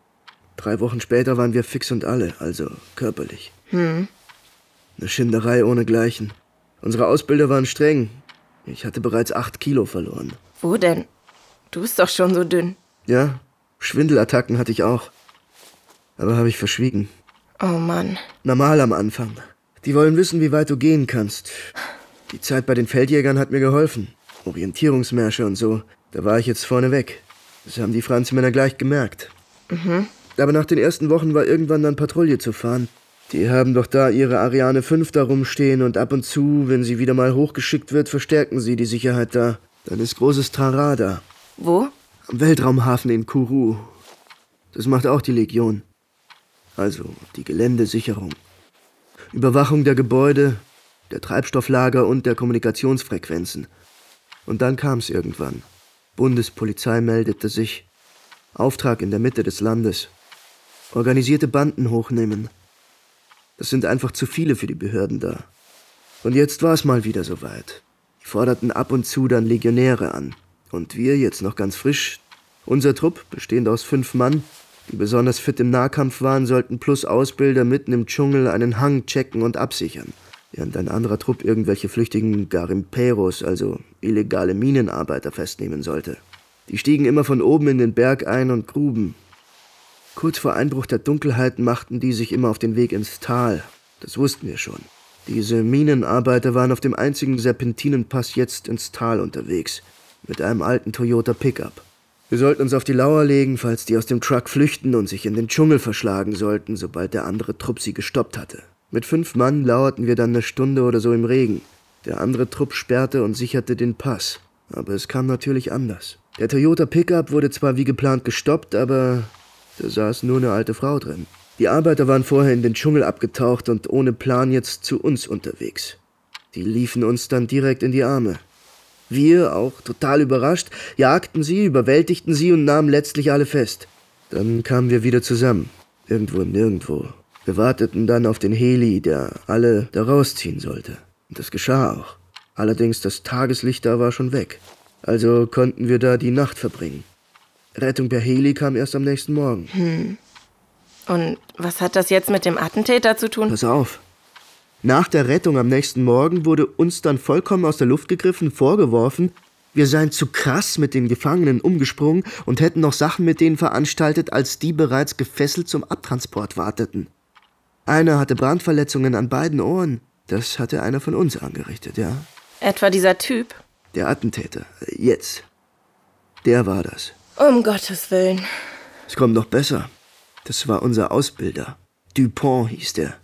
Drei Wochen später waren wir fix und alle, also körperlich. Hm. Eine Schinderei ohnegleichen. Unsere Ausbilder waren streng. Ich hatte bereits acht Kilo verloren. Wo denn? Du bist doch schon so dünn. Ja, Schwindelattacken hatte ich auch. Aber habe ich verschwiegen. Oh Mann. Normal am Anfang. Die wollen wissen, wie weit du gehen kannst. Die Zeit bei den Feldjägern hat mir geholfen. Orientierungsmärsche und so. Da war ich jetzt vorne weg. Das haben die Franzmänner gleich gemerkt. Mhm. Aber nach den ersten Wochen war irgendwann dann Patrouille zu fahren. Die haben doch da ihre Ariane fünf da rumstehen und ab und zu, wenn sie wieder mal hochgeschickt wird, verstärken sie die Sicherheit da. Dann ist großes Trara da. Wo? Am Weltraumhafen in Kourou. Das macht auch die Legion. Also die Geländesicherung. Überwachung der Gebäude, der Treibstofflager und der Kommunikationsfrequenzen. Und dann kam es irgendwann. Bundespolizei meldete sich. Auftrag in der Mitte des Landes. Organisierte Banden hochnehmen. Das sind einfach zu viele für die Behörden da. Und jetzt war es mal wieder soweit. Die forderten ab und zu dann Legionäre an. Und wir, jetzt noch ganz frisch, unser Trupp, bestehend aus fünf Mann, die besonders fit im Nahkampf waren, sollten plus Ausbilder mitten im Dschungel einen Hang checken und absichern. Während ein anderer Trupp irgendwelche flüchtigen Garimperos, also illegale Minenarbeiter, festnehmen sollte. Die stiegen immer von oben in den Berg ein und gruben. Kurz vor Einbruch der Dunkelheit machten die sich immer auf den Weg ins Tal. Das wussten wir schon. Diese Minenarbeiter waren auf dem einzigen Serpentinenpass jetzt ins Tal unterwegs. Mit einem alten Toyota Pickup. Wir sollten uns auf die Lauer legen, falls die aus dem Truck flüchten und sich in den Dschungel verschlagen sollten, sobald der andere Trupp sie gestoppt hatte. Mit fünf Mann lauerten wir dann eine Stunde oder so im Regen. Der andere Trupp sperrte und sicherte den Pass. Aber es kam natürlich anders. Der Toyota Pickup wurde zwar wie geplant gestoppt, aber da saß nur eine alte Frau drin. Die Arbeiter waren vorher in den Dschungel abgetaucht und ohne Plan jetzt zu uns unterwegs. Die liefen uns dann direkt in die Arme. Wir, auch total überrascht, jagten sie, überwältigten sie und nahmen letztlich alle fest. Dann kamen wir wieder zusammen. Irgendwo im Nirgendwo. Wir warteten dann auf den Heli, der alle da rausziehen sollte. Und das geschah auch. Allerdings das Tageslicht da war schon weg. Also konnten wir da die Nacht verbringen. Rettung per Heli kam erst am nächsten Morgen. Hm. Und was hat das jetzt mit dem Attentäter zu tun? Pass auf. Nach der Rettung am nächsten Morgen wurde uns dann vollkommen aus der Luft gegriffen, vorgeworfen, wir seien zu krass mit den Gefangenen umgesprungen und hätten noch Sachen mit denen veranstaltet, als die bereits gefesselt zum Abtransport warteten. Einer hatte Brandverletzungen an beiden Ohren. Das hatte einer von uns angerichtet, ja. Etwa dieser Typ? Der Attentäter. Jetzt. Der war das. Um Gottes Willen. Es kommt noch besser. Das war unser Ausbilder. Dupont hieß der.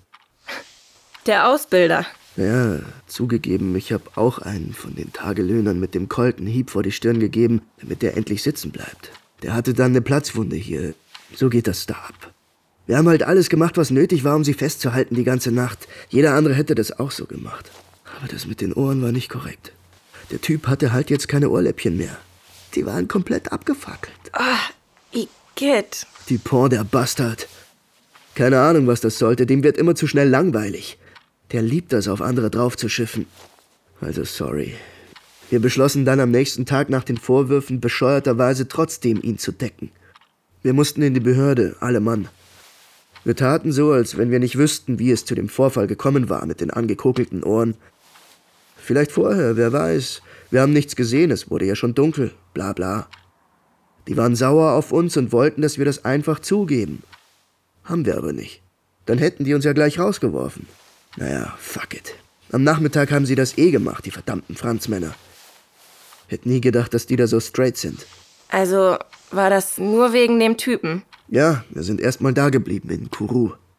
Der Ausbilder? Ja, zugegeben, ich habe auch einen von den Tagelöhnern mit dem Colt einen Hieb vor die Stirn gegeben, damit der endlich sitzen bleibt. Der hatte dann eine Platzwunde hier. So geht das da ab. Wir haben halt alles gemacht, was nötig war, um sie festzuhalten die ganze Nacht. Jeder andere hätte das auch so gemacht. Aber das mit den Ohren war nicht korrekt. Der Typ hatte halt jetzt keine Ohrläppchen mehr. Die waren komplett abgefackelt. Ah, Igitt. Dupont, der Bastard. Keine Ahnung, was das sollte. Dem wird immer zu schnell langweilig. Der liebt das, auf andere draufzuschiffen. Also sorry. Wir beschlossen dann am nächsten Tag nach den Vorwürfen bescheuerterweise trotzdem ihn zu decken. Wir mussten in die Behörde, alle Mann. Wir taten so, als wenn wir nicht wüssten, wie es zu dem Vorfall gekommen war mit den angekokelten Ohren. Vielleicht vorher, wer weiß. Wir haben nichts gesehen, es wurde ja schon dunkel, bla bla. Die waren sauer auf uns und wollten, dass wir das einfach zugeben. Haben wir aber nicht. Dann hätten die uns ja gleich rausgeworfen. Naja, fuck it. Am Nachmittag haben sie das eh gemacht, die verdammten Franzmänner. Hätte nie gedacht, dass die da so straight sind. Also war das nur wegen dem Typen? Ja, wir sind erst mal da geblieben in Kourou.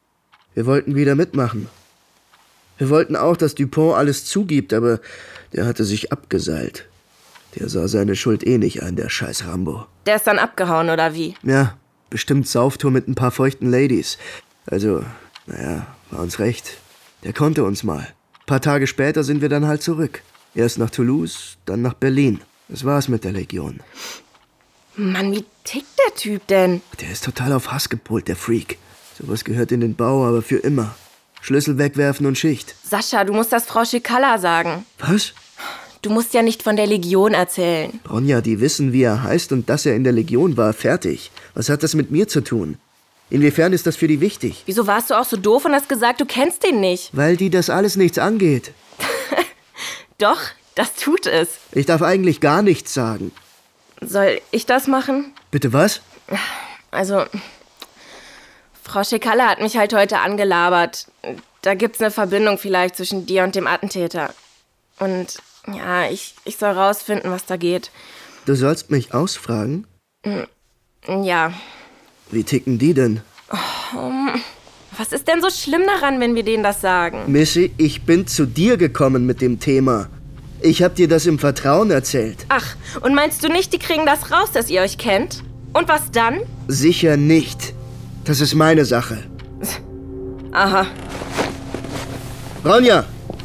Wir wollten wieder mitmachen. Wir wollten auch, dass Dupont alles zugibt, aber der hatte sich abgeseilt. Der sah seine Schuld eh nicht ein, der scheiß Rambo. Der ist dann abgehauen, oder wie? Ja, bestimmt Sauftour mit ein paar feuchten Ladies. Also, naja, war uns recht. Der konnte uns mal. Ein paar Tage später sind wir dann halt zurück. Erst nach Toulouse, dann nach Berlin. Das war's mit der Legion. Mann, wie tickt der Typ denn? Der ist total auf Hass gepolt, der Freak. Sowas gehört in den Bau, aber für immer. Schlüssel wegwerfen und Schicht. Sascha, du musst das Frau Schikala sagen. Was? Du musst ja nicht von der Legion erzählen. Ronja, die wissen, wie er heißt und dass er in der Legion war. Fertig. Was hat das mit mir zu tun? Inwiefern ist das für die wichtig? Wieso warst du auch so doof und hast gesagt, du kennst den nicht? Weil die das alles nichts angeht. Doch, das tut es. Ich darf eigentlich gar nichts sagen. Soll ich das machen? Bitte was? Also, Frau Schikala hat mich halt heute angelabert. Da gibt's eine Verbindung vielleicht zwischen dir und dem Attentäter. Und ja, ich, ich soll rausfinden, was da geht. Du sollst mich ausfragen? Ja. Wie ticken die denn? Oh, was ist denn so schlimm daran, wenn wir denen das sagen? Missy, ich bin zu dir gekommen mit dem Thema. Ich hab dir das im Vertrauen erzählt. Ach, und meinst du nicht, die kriegen das raus, dass ihr euch kennt? Und was dann? Sicher nicht. Das ist meine Sache. Aha. Ronja!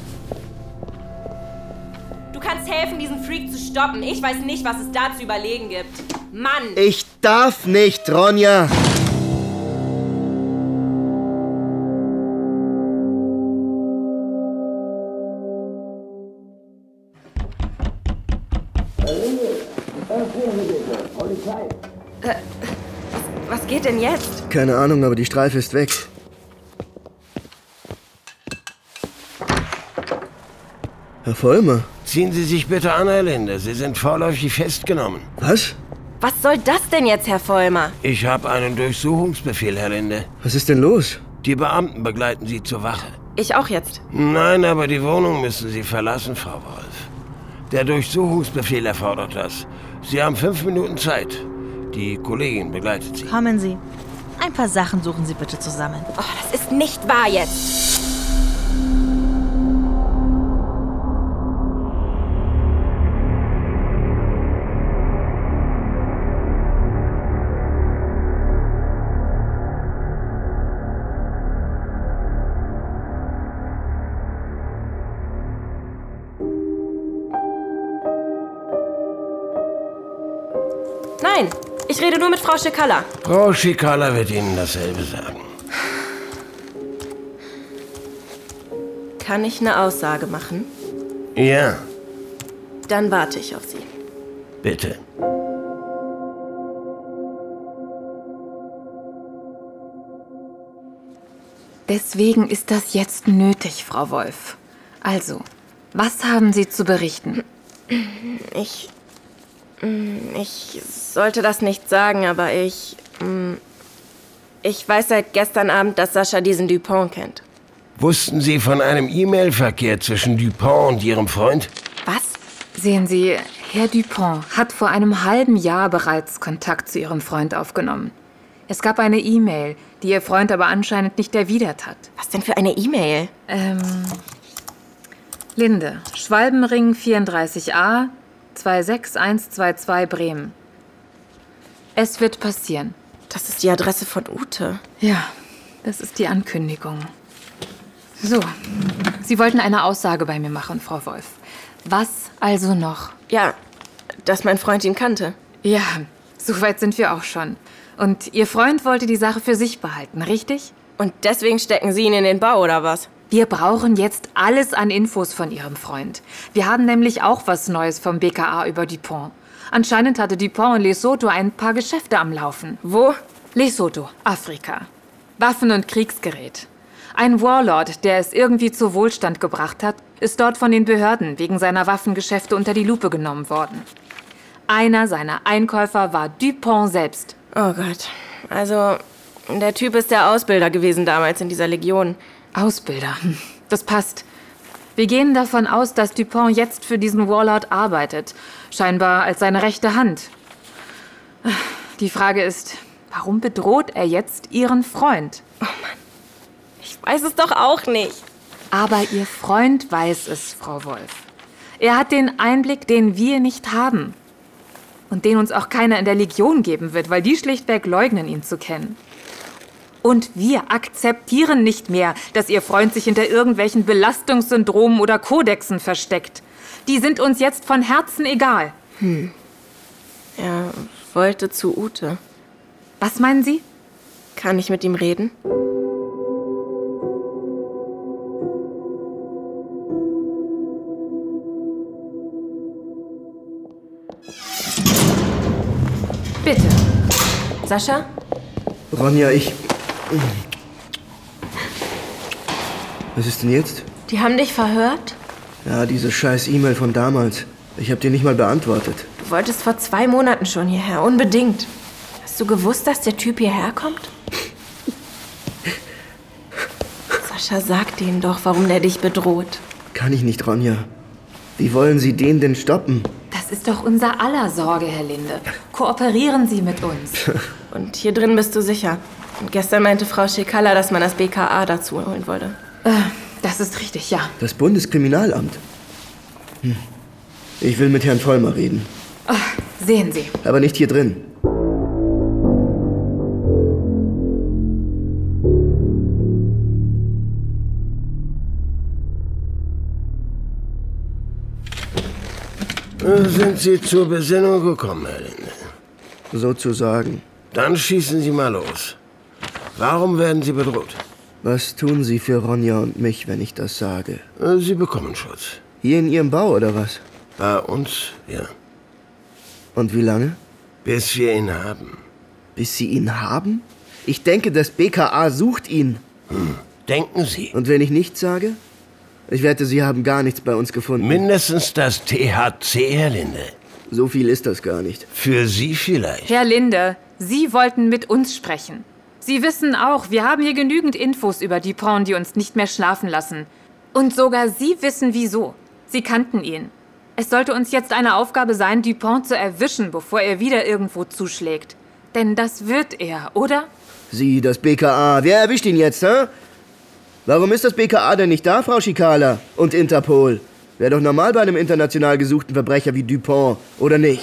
Du kannst helfen, diesen Freak zu stoppen. Ich weiß nicht, was es da zu überlegen gibt. Mann! Ich darf nicht, Ronja! Äh, was, was geht denn jetzt? Keine Ahnung, aber die Streife ist weg. Herr Vollmer. Ziehen Sie sich bitte an, Herr Linde. Sie sind vorläufig festgenommen. Was? Was soll das denn jetzt, Herr Vollmer? Ich habe einen Durchsuchungsbefehl, Herr Linde. Was ist denn los? Die Beamten begleiten Sie zur Wache. Ich auch jetzt? Nein, aber die Wohnung müssen Sie verlassen, Frau Wolf. Der Durchsuchungsbefehl erfordert das. Sie haben fünf Minuten Zeit. Die Kollegin begleitet Sie. Kommen Sie. Ein paar Sachen suchen Sie bitte zusammen. Oh, das ist nicht wahr jetzt. Nein, ich rede nur mit Frau Schikala. Frau Schikala wird Ihnen dasselbe sagen. Kann ich eine Aussage machen? Ja. Dann warte ich auf Sie. Bitte. Deswegen ist das jetzt nötig, Frau Wolf. Also, was haben Sie zu berichten? Ich... Ich sollte das nicht sagen, aber ich... Ich weiß seit gestern Abend, dass Sascha diesen Dupont kennt. Wussten Sie von einem E-Mail-Verkehr zwischen Dupont und Ihrem Freund? Was? Sehen Sie, Herr Dupont hat vor einem halben Jahr bereits Kontakt zu Ihrem Freund aufgenommen. Es gab eine E-Mail, die Ihr Freund aber anscheinend nicht erwidert hat. Was denn für eine E-Mail? Ähm... Linde, Schwalbenring vierunddreißig a, zwei sechs eins zwei zwei Bremen. Es wird passieren. Das ist die Adresse von Ute. Ja, das ist die Ankündigung. So, Sie wollten eine Aussage bei mir machen, Frau Wolf. Was also noch? Ja, dass mein Freund ihn kannte. Ja, so weit sind wir auch schon. Und Ihr Freund wollte die Sache für sich behalten, richtig? Und deswegen stecken Sie ihn in den Bau, oder was? Wir brauchen jetzt alles an Infos von Ihrem Freund. Wir haben nämlich auch was Neues vom B K A über Dupont. Anscheinend hatte Dupont in Lesotho ein paar Geschäfte am Laufen. Wo? Lesotho, Afrika. Waffen und Kriegsgerät. Ein Warlord, der es irgendwie zu Wohlstand gebracht hat, ist dort von den Behörden wegen seiner Waffengeschäfte unter die Lupe genommen worden. Einer seiner Einkäufer war Dupont selbst. Oh Gott. Also, der Typ ist der Ausbilder gewesen damals in dieser Legion. Ausbilder. Das passt. Wir gehen davon aus, dass Dupont jetzt für diesen Warlord arbeitet. Scheinbar als seine rechte Hand. Die Frage ist, warum bedroht er jetzt Ihren Freund? Oh Mann. Ich Ich weiß es doch auch nicht. Aber Ihr Freund weiß es, Frau Wolf. Er hat den Einblick, den wir nicht haben. Und den uns auch keiner in der Legion geben wird, weil die schlichtweg leugnen, ihn zu kennen. Und wir akzeptieren nicht mehr, dass Ihr Freund sich hinter irgendwelchen Belastungssyndromen oder Kodexen versteckt. Die sind uns jetzt von Herzen egal. Hm. Er wollte zu Ute. Was meinen Sie? Kann ich mit ihm reden? Bitte. Sascha? Ronja, ich... Was ist denn jetzt? Die haben dich verhört? Ja, diese scheiß E-Mail von damals. Ich habe dir nicht mal beantwortet. Du wolltest vor zwei Monaten schon hierher, unbedingt. Hast du gewusst, dass der Typ hierher kommt? Sascha, sag denen doch, warum der dich bedroht. Kann ich nicht, Ronja. Wie wollen Sie den denn stoppen? Das ist doch unser aller Sorge, Herr Linde. Kooperieren Sie mit uns. Und hier drin bist du sicher. Und gestern meinte Frau Schekalla, dass man das B K A dazu holen wollte. Äh, das ist richtig, ja. Das Bundeskriminalamt? Hm. Ich will mit Herrn Vollmer reden. Ach, sehen Sie. Aber nicht hier drin. Sind Sie zur Besinnung gekommen, Herr Linde? Sozusagen. Dann schießen Sie mal los. Warum werden Sie bedroht? Was tun Sie für Ronja und mich, wenn ich das sage? Sie bekommen Schutz. Hier in Ihrem Bau, oder was? Bei uns, ja. Und wie lange? Bis wir ihn haben. Bis Sie ihn haben? Ich denke, das B K A sucht ihn. Hm. Denken Sie? Und wenn ich nichts sage? Ich wette, Sie haben gar nichts bei uns gefunden. Mindestens das T H C, Herr Linde. So viel ist das gar nicht. Für Sie vielleicht. Herr Linde, Sie wollten mit uns sprechen. Sie wissen auch, wir haben hier genügend Infos über Dupont, die uns nicht mehr schlafen lassen. Und sogar Sie wissen wieso. Sie kannten ihn. Es sollte uns jetzt eine Aufgabe sein, Dupont zu erwischen, bevor er wieder irgendwo zuschlägt. Denn das wird er, oder? Sie, das B K A. Wer erwischt ihn jetzt, hä? Warum ist das B K A denn nicht da, Frau Schekalla? Und Interpol? Wäre doch normal bei einem international gesuchten Verbrecher wie Dupont, oder nicht?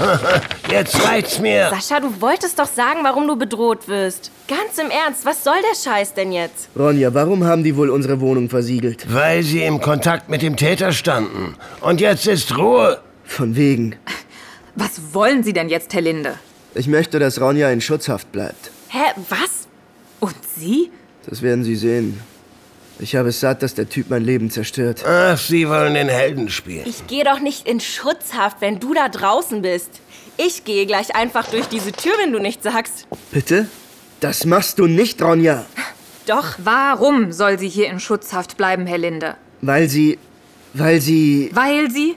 Jetzt reicht's mir. Sascha, du wolltest doch sagen, warum du bedroht wirst. Ganz im Ernst, was soll der Scheiß denn jetzt? Ronja, warum haben die wohl unsere Wohnung versiegelt? Weil sie im Kontakt mit dem Täter standen. Und jetzt ist Ruhe. Von wegen. Was wollen Sie denn jetzt, Herr Linde? Ich möchte, dass Ronja in Schutzhaft bleibt. Hä, was? Und Sie? Das werden Sie sehen. Ich habe es satt, dass der Typ mein Leben zerstört. Ach, Sie wollen den Helden spielen. Ich gehe doch nicht in Schutzhaft, wenn du da draußen bist. Ich gehe gleich einfach durch diese Tür, wenn du nichts sagst. Bitte? Das machst du nicht, Ronja. Doch. Warum soll sie hier in Schutzhaft bleiben, Herr Linde? Weil sie... Weil sie... Weil sie...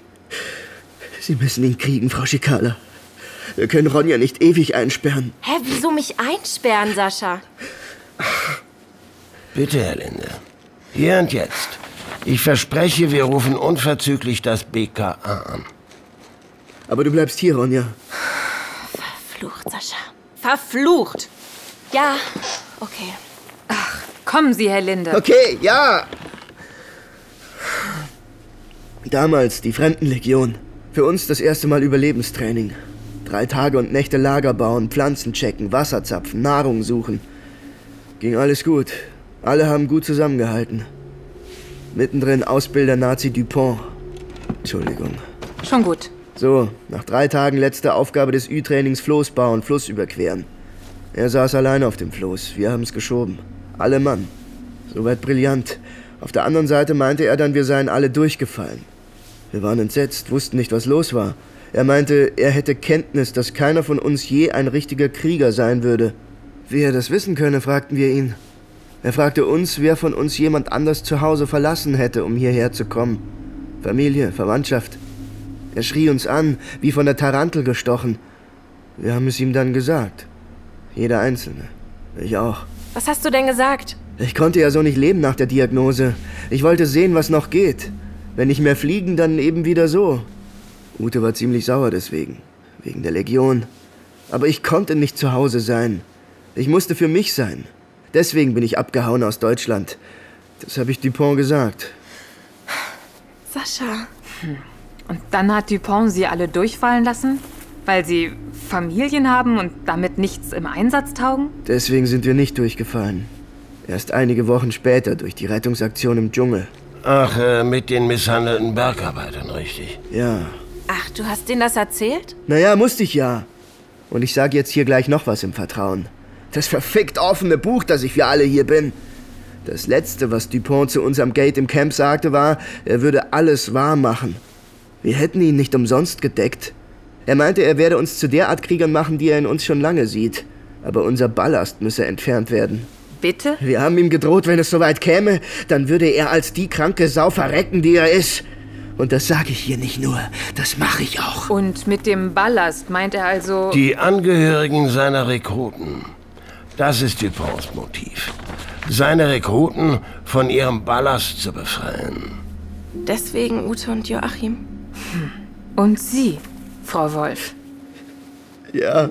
Sie müssen ihn kriegen, Frau Schekalla. Wir können Ronja nicht ewig einsperren. Hä, wieso mich einsperren, Sascha? Bitte, Herr Linde. Hier und jetzt. Ich verspreche, wir rufen unverzüglich das B K A an. Aber du bleibst hier, Ronja. Verflucht, Sascha. Verflucht. Ja, okay. Ach, kommen Sie, Herr Linde. Okay, ja. Damals die Fremdenlegion. Für uns das erste Mal Überlebenstraining. Drei Tage und Nächte Lager bauen, Pflanzen checken, Wasser zapfen, Nahrung suchen. Ging alles gut. Alle haben gut zusammengehalten. Mittendrin Ausbilder Nazi Dupont. Entschuldigung. Schon gut. So, nach drei Tagen letzte Aufgabe des Ü-Trainings Floß bauen, Fluss überqueren. Er saß alleine auf dem Floß. Wir haben es geschoben. Alle Mann. Soweit brillant. Auf der anderen Seite meinte er dann, wir seien alle durchgefallen. Wir waren entsetzt, wussten nicht, was los war. Er meinte, er hätte Kenntnis, dass keiner von uns je ein richtiger Krieger sein würde. Wie er das wissen könne, fragten wir ihn. Er fragte uns, wer von uns jemand anders zu Hause verlassen hätte, um hierher zu kommen. Familie, Verwandtschaft. Er schrie uns an, wie von der Tarantel gestochen. Wir haben es ihm dann gesagt. Jeder Einzelne. Ich auch. Was hast du denn gesagt? Ich konnte ja so nicht leben nach der Diagnose. Ich wollte sehen, was noch geht. Wenn nicht mehr fliegen, dann eben wieder so. Ute war ziemlich sauer deswegen. Wegen der Legion. Aber ich konnte nicht zu Hause sein. Ich musste für mich sein. Deswegen bin ich abgehauen aus Deutschland. Das habe ich Dupont gesagt. Sascha. Hm. Und dann hat Dupont sie alle durchfallen lassen? Weil sie Familien haben und damit nichts im Einsatz taugen? Deswegen sind wir nicht durchgefallen. Erst einige Wochen später durch die Rettungsaktion im Dschungel. Ach, äh, mit den misshandelten Bergarbeitern, richtig? Ja. Ach, du hast denen das erzählt? Naja, musste ich ja. Und ich sage jetzt hier gleich noch was im Vertrauen. Das verfickt offene Buch, dass ich für alle hier bin. Das Letzte, was Dupont zu unserem Gate im Camp sagte, war, er würde alles wahr machen. Wir hätten ihn nicht umsonst gedeckt. Er meinte, er werde uns zu der Art Kriegern machen, die er in uns schon lange sieht. Aber unser Ballast müsse entfernt werden. Bitte? Wir haben ihm gedroht, wenn es soweit käme, dann würde er als die kranke Sau verrecken, die er ist. Und das sage ich hier nicht nur, das mache ich auch. Und mit dem Ballast meint er also... Die Angehörigen seiner Rekruten. Das ist Duponts Motiv. Seine Rekruten von ihrem Ballast zu befreien. Deswegen Ute und Joachim. Hm. Und Sie, Frau Wolf? Ja.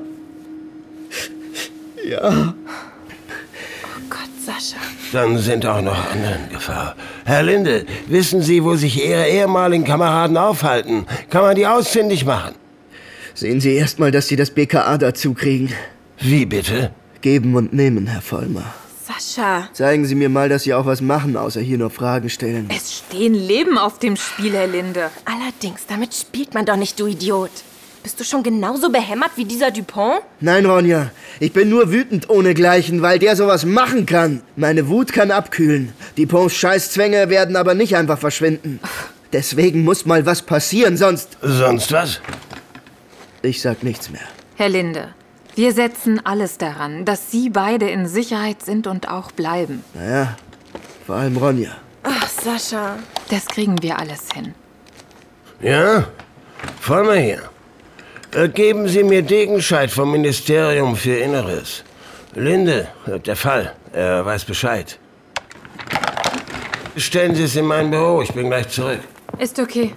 Ja. Oh Gott, Sascha. Dann sind auch noch andere in Gefahr. Herr Linde, wissen Sie, wo sich Ihre ehemaligen Kameraden aufhalten? Kann man die ausfindig machen? Sehen Sie erst mal, dass Sie das B K A dazu kriegen. Wie bitte? Geben und nehmen, Herr Vollmer. Sascha. Zeigen Sie mir mal, dass Sie auch was machen, außer hier nur Fragen stellen. Es stehen Leben auf dem Spiel, Herr Linde. Allerdings, damit spielt man doch nicht, du Idiot. Bist du schon genauso behämmert wie dieser Dupont? Nein, Ronja. Ich bin nur wütend ohnegleichen, weil der sowas machen kann. Meine Wut kann abkühlen. Duponts Scheißzwänge werden aber nicht einfach verschwinden. Deswegen muss mal was passieren, sonst... Sonst was? Ich sag nichts mehr. Herr Linde, wir setzen alles daran, dass Sie beide in Sicherheit sind und auch bleiben. Naja, vor allem Ronja. Ach, Sascha. Das kriegen wir alles hin. Ja? Vollmer hier. Äh, geben Sie mir Degenscheid vom Ministerium für Inneres. Linde, der Fall. Er weiß Bescheid. Stellen Sie es in mein Büro. Ich bin gleich zurück. Ist okay.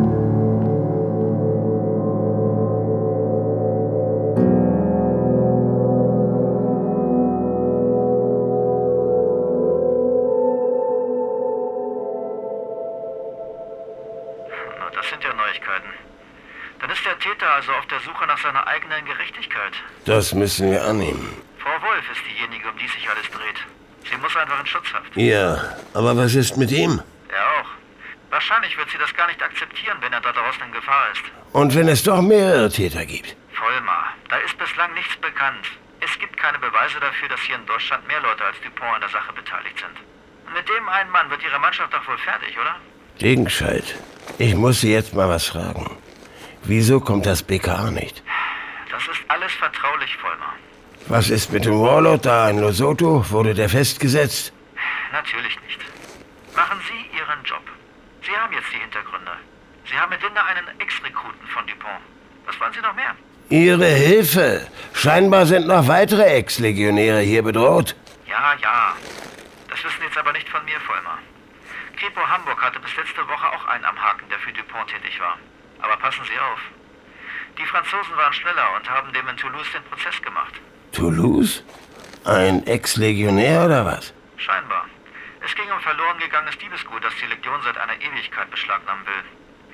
Das sind ja Neuigkeiten. Dann ist der Täter also auf der Suche nach seiner eigenen Gerechtigkeit. Das müssen wir annehmen. Frau Wolf ist diejenige, um die sich alles dreht. Sie muss einfach in Schutzhaft. Ja, aber was ist mit ihm? Er auch. Wahrscheinlich wird sie das gar nicht akzeptieren, wenn er da draußen in Gefahr ist. Und wenn es doch mehrere Täter gibt? Vollmar, da ist bislang nichts bekannt. Es gibt keine Beweise dafür, dass hier in Deutschland mehr Leute als Dupont an der Sache beteiligt sind. Und mit dem einen Mann wird Ihre Mannschaft doch wohl fertig, oder? Degenscheid, ich muss Sie jetzt mal was fragen. Wieso kommt das B K A nicht? Das ist alles vertraulich, Vollmar. Was ist mit dem Warlord da in Lesotho? Wurde der festgesetzt? Natürlich nicht. Machen Sie Ihren Job. Sie haben jetzt die Hintergründe. Sie haben mit Linda einen Ex-Rekruten von Dupont. Was wollen Sie noch mehr? Ihre Hilfe! Scheinbar sind noch weitere Ex-Legionäre hier bedroht. Ja, ja. Das wissen jetzt aber nicht von mir, Vollmar. Kripo Hamburg hatte bis letzte Woche auch einen am Haken, der für Dupont tätig war. Aber passen Sie auf. Die Franzosen waren schneller und haben dem in Toulouse den Prozess gemacht. Toulouse? Ein Ex-Legionär oder was? Scheinbar. Es ging um verloren gegangenes Diebesgut, das die Legion seit einer Ewigkeit beschlagnahmen will.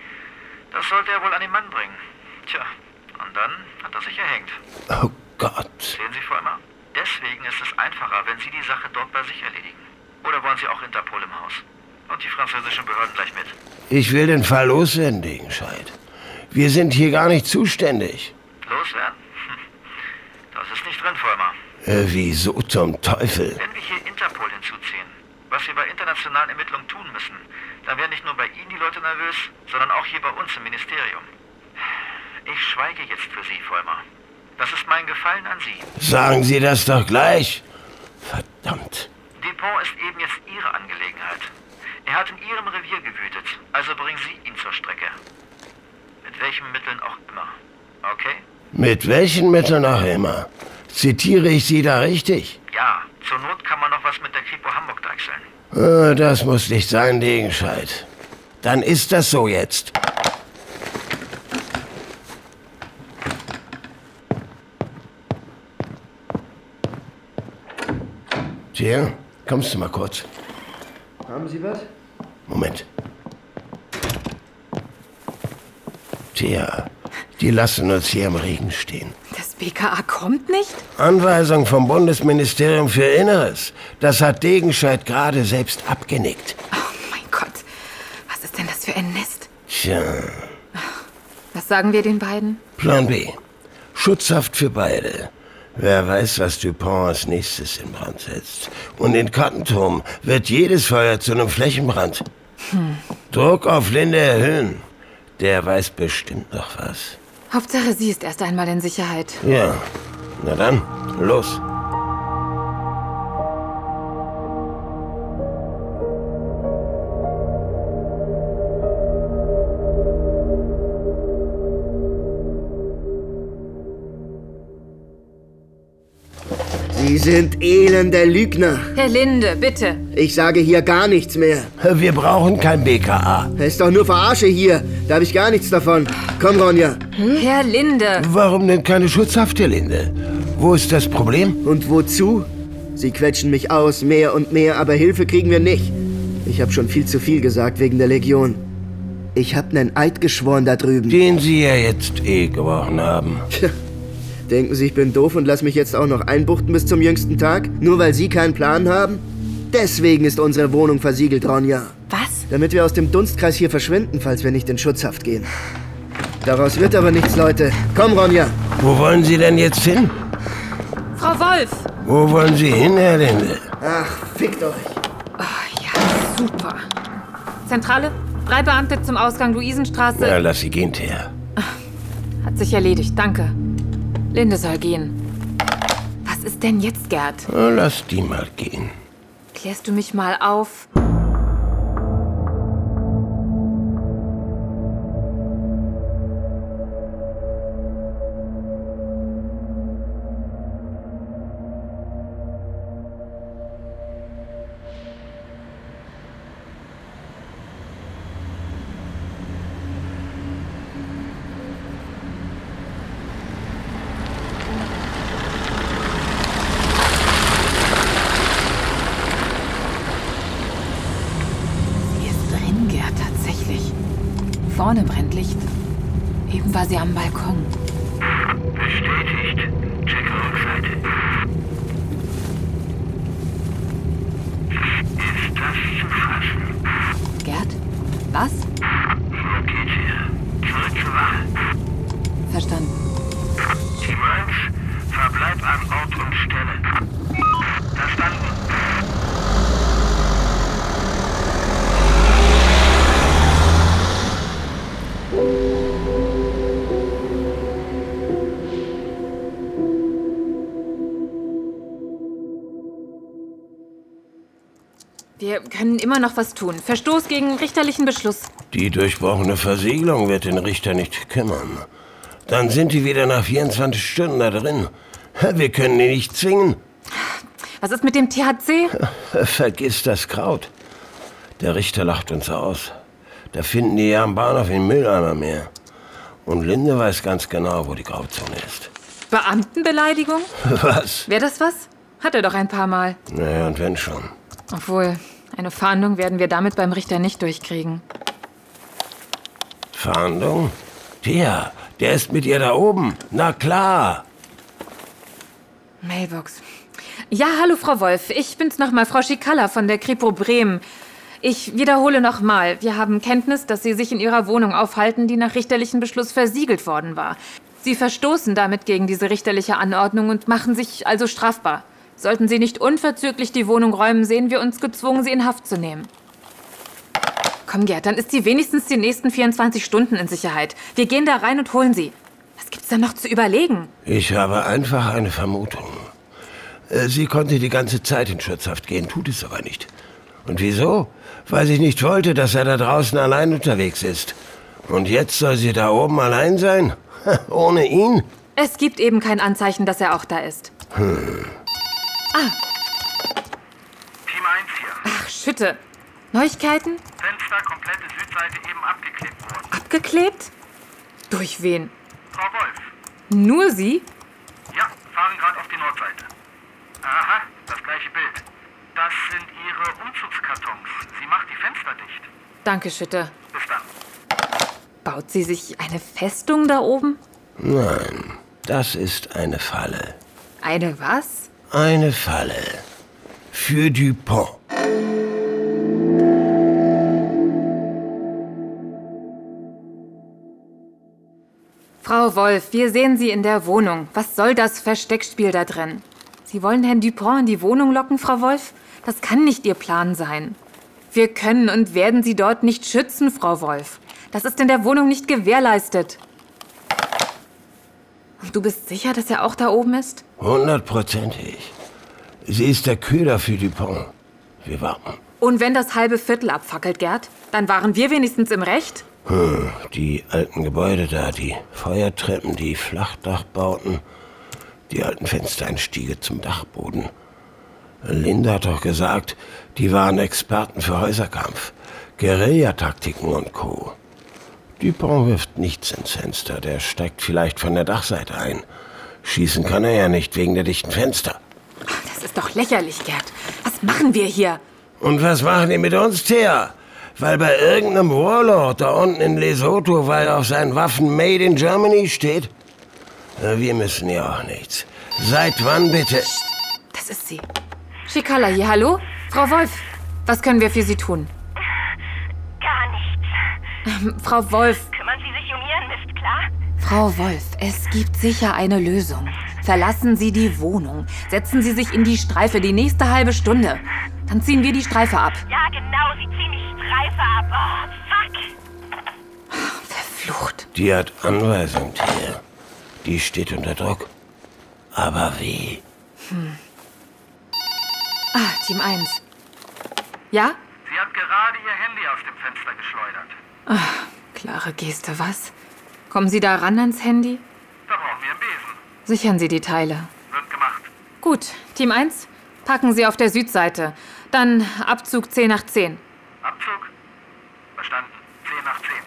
Das sollte er wohl an den Mann bringen. Tja, und dann hat er sich erhängt. Oh Gott. Sehen Sie, Vollmar? Deswegen ist es einfacher, wenn Sie die Sache dort bei sich erledigen. Oder wollen Sie auch Interpol im Haus? Und die französischen Behörden gleich mit. Ich will den Fall loswerden, Degenscheid. Wir sind hier gar nicht zuständig. Loswerden? Hm. Das ist nicht drin, Vollmar. Äh, wieso zum Teufel? Wenn wir hier Interpol hinzuziehen, was wir bei internationalen Ermittlungen tun müssen, dann werden nicht nur bei Ihnen die Leute nervös, sondern auch hier bei uns im Ministerium. Ich schweige jetzt für Sie, Vollmar. Das ist mein Gefallen an Sie. Sagen Sie das doch gleich. Verdammt. Dupont ist eben jetzt Ihre Angelegenheit. Er hat in Ihrem Revier gewütet, also bringen Sie ihn zur Strecke. Mit welchen Mitteln auch immer. Okay? Mit welchen Mitteln auch immer? Zitiere ich Sie da richtig? Ja, zur Not kann man noch was mit der Kripo Hamburg deichseln. Ah, das muss nicht sein, Degenscheid. Dann ist das so jetzt. Tja, kommst du mal kurz? Haben Sie was? Moment. Tja, die lassen uns hier im Regen stehen. Das B K A kommt nicht? Anweisung vom Bundesministerium für Inneres. Das hat Degenscheid gerade selbst abgenickt. Oh mein Gott, was ist denn das für ein Nest? Tja. Was sagen wir den beiden? Plan B. Schutzhaft für beide. Wer weiß, was Dupont als nächstes in Brand setzt. Und in Kattenturm wird jedes Feuer zu einem Flächenbrand. Hm. Druck auf Linde erhöhen. Der weiß bestimmt noch was. Hauptsache, sie ist erst einmal in Sicherheit. Ja, na dann, los. Sie sind elender Lügner. Herr Linde, bitte. Ich sage hier gar nichts mehr. Wir brauchen kein B K A. Es ist doch nur Verarsche hier. Da habe ich gar nichts davon. Komm, Ronja. Hm? Herr Linde. Warum denn keine Schutzhaft, Herr Linde? Wo ist das Problem? Und wozu? Sie quetschen mich aus, mehr und mehr, aber Hilfe kriegen wir nicht. Ich habe schon viel zu viel gesagt wegen der Legion. Ich habe nen Eid geschworen da drüben. Den Sie ja jetzt eh gebrochen haben. Tja. Denken Sie, ich bin doof und lass mich jetzt auch noch einbuchten bis zum jüngsten Tag? Nur weil Sie keinen Plan haben? Deswegen ist unsere Wohnung versiegelt, Ronja. Was? Damit wir aus dem Dunstkreis hier verschwinden, falls wir nicht in Schutzhaft gehen. Daraus wird aber nichts, Leute. Komm, Ronja. Wo wollen Sie denn jetzt hin? Frau Wolf. Wo wollen Sie hin, Herr Linde? Ach, fickt euch. Oh, ja, super. Zentrale, drei Beamte zum Ausgang Luisenstraße. Ja, lass sie gehen, Thea. Hat sich erledigt, danke. Linde soll gehen. Was ist denn jetzt, Gerd? Na, lass die mal gehen. Klärst du mich mal auf? Vorne brennt Licht. Eben war sie am Balkon. Bestätigt. Checke Rückseite. Ist das zu fassen? Gerd? Was? Wo geht's hier? Zurück zur Wache. Verstanden. Team eins, verbleib an Ort und Stelle. Verstanden. Wir können immer noch was tun. Verstoß gegen richterlichen Beschluss. Die durchbrochene Versiegelung wird den Richter nicht kümmern. Dann sind die wieder nach vierundzwanzig Stunden da drin. Wir können die nicht zwingen. Was ist mit dem T H C? Vergiss das Kraut. Der Richter lacht uns aus. Da finden die ja am Bahnhof den Mülleimer mehr. Und Linde weiß ganz genau, wo die Grauzone ist. Beamtenbeleidigung? Was? Wäre das was? Hat er doch ein paar Mal. Naja, und wenn schon. Obwohl, eine Fahndung werden wir damit beim Richter nicht durchkriegen. Fahndung? Der, der ist mit ihr da oben. Na klar. Mailbox. Ja, hallo Frau Wolf. Ich bin's nochmal, Frau Schikalla von der Kripo Bremen. Ich wiederhole nochmal. Wir haben Kenntnis, dass Sie sich in Ihrer Wohnung aufhalten, die nach richterlichem Beschluss versiegelt worden war. Sie verstoßen damit gegen diese richterliche Anordnung und machen sich also strafbar. Sollten Sie nicht unverzüglich die Wohnung räumen, sehen wir uns gezwungen, Sie in Haft zu nehmen. Komm, Gerd, dann ist sie wenigstens die nächsten vierundzwanzig Stunden in Sicherheit. Wir gehen da rein und holen sie. Was gibt's da noch zu überlegen? Ich habe einfach eine Vermutung. Sie konnte die ganze Zeit in Schutzhaft gehen, tut es aber nicht. Und wieso? Weil sie nicht wollte, dass er da draußen allein unterwegs ist. Und jetzt soll sie da oben allein sein? Ohne ihn? Es gibt eben kein Anzeichen, dass er auch da ist. Hm. Ah. Team eins hier. Ach, Schütte. Neuigkeiten? Fenster, komplette Südseite eben abgeklebt worden. Abgeklebt? Durch wen? Frau Wolf. Nur Sie? Ja, fahren gerade auf die Nordseite. Aha, das gleiche Bild. ihre Umzugskartons. Sie macht die Fenster dicht. Danke, Schütte. Bis dann. Baut sie sich eine Festung da oben? Nein, das ist eine Falle. Eine was? Eine Falle. Für Dupont. Frau Wolf, wir sehen Sie in der Wohnung. Was soll das Versteckspiel da drin? Sie wollen Herrn Dupont in die Wohnung locken, Frau Wolf? Das kann nicht Ihr Plan sein. Wir können und werden Sie dort nicht schützen, Frau Wolf. Das ist in der Wohnung nicht gewährleistet. Und du bist sicher, dass er auch da oben ist? Hundertprozentig. Sie ist der Köder für Dupont. Wir warten. Und wenn das halbe Viertel abfackelt, Gerd, dann waren wir wenigstens im Recht? Hm, die alten Gebäude da, die Feuertreppen, die Flachdachbauten, die alten Fenstereinstiege zum Dachboden. Linda hat doch gesagt, die waren Experten für Häuserkampf, Guerillataktiken und Co. Dupont wirft nichts ins Fenster, der steigt vielleicht von der Dachseite ein. Schießen kann er ja nicht wegen der dichten Fenster. Das ist doch lächerlich, Gerd. Was machen wir hier? Und was machen die mit uns, Thea? Weil bei irgendeinem Warlord da unten in Lesotho, weil auf seinen Waffen Made in Germany steht? Wir müssen ja auch nichts. Seit wann bitte? Das ist sie. Schikala hier, hallo? Frau Wolf, was können wir für Sie tun? Gar nichts. Ähm, Frau Wolf. Kümmern Sie sich um Ihren Mist, klar? Frau Wolf, es gibt sicher eine Lösung. Verlassen Sie die Wohnung. Setzen Sie sich in die Streife die nächste halbe Stunde. Dann ziehen wir die Streife ab. Ja, genau, Sie ziehen die Streife ab. Oh, fuck. Verflucht. Die hat Anweisung, Thea. Die steht unter Druck. Aber wie? Hm. Ah, Team eins. Ja? Sie hat gerade ihr Handy aus dem Fenster geschleudert. Ach, klare Geste, was? Kommen Sie da ran ans Handy? Da brauchen wir einen Besen. Sichern Sie die Teile. Wird gemacht. Gut, Team eins, packen Sie auf der Südseite. Dann Abzug zehn nach zehn. Abzug? Verstanden. zehn nach zehn.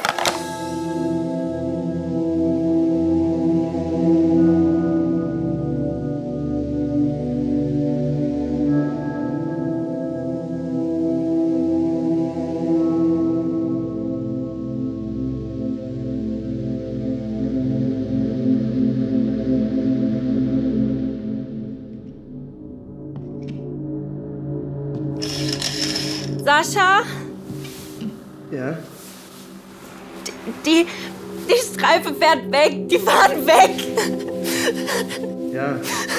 Sascha? Ja? Die, die Streife fährt weg. Die fahren weg. Ja.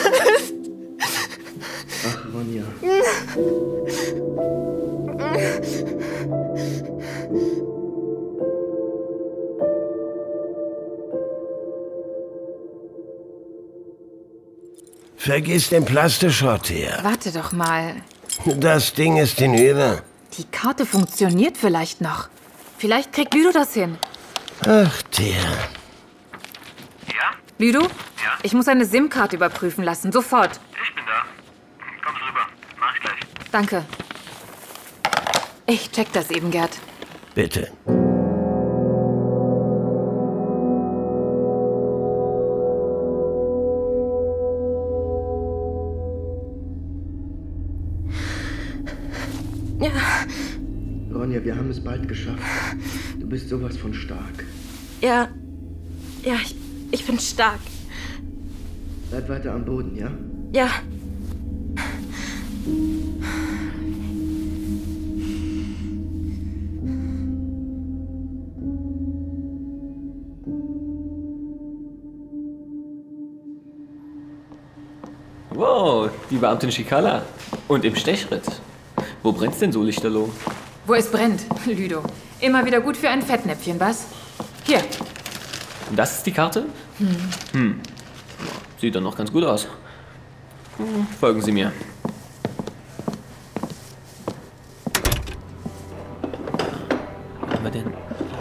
Ach, Ronja. Vergiss den Plastischrott hier. Warte doch mal. Das Ding ist hinüber. Die Karte funktioniert vielleicht noch. Vielleicht kriegt Ludo das hin. Ach, Thea. Ja? Ludo? Ja? Ich muss eine SIM-Karte überprüfen lassen. Sofort. Ich bin da. Komm rüber. Mach ich gleich. Danke. Ich check das eben, Gerd. Bitte. Ja. Ronja, wir haben es bald geschafft. Du bist sowas von stark. Ja. Ja, ich, ich bin stark. Bleib weiter am Boden, ja? Ja. Wow, die Beamtin Schikala. Und im Stechritt. Wo brennt's denn so lichterloh? Wo es brennt, Ludo. Immer wieder gut für ein Fettnäpfchen, was? Hier. Das ist die Karte? Hm. Hm. Sieht doch noch ganz gut aus. Hm, folgen Sie mir. Was haben wir denn?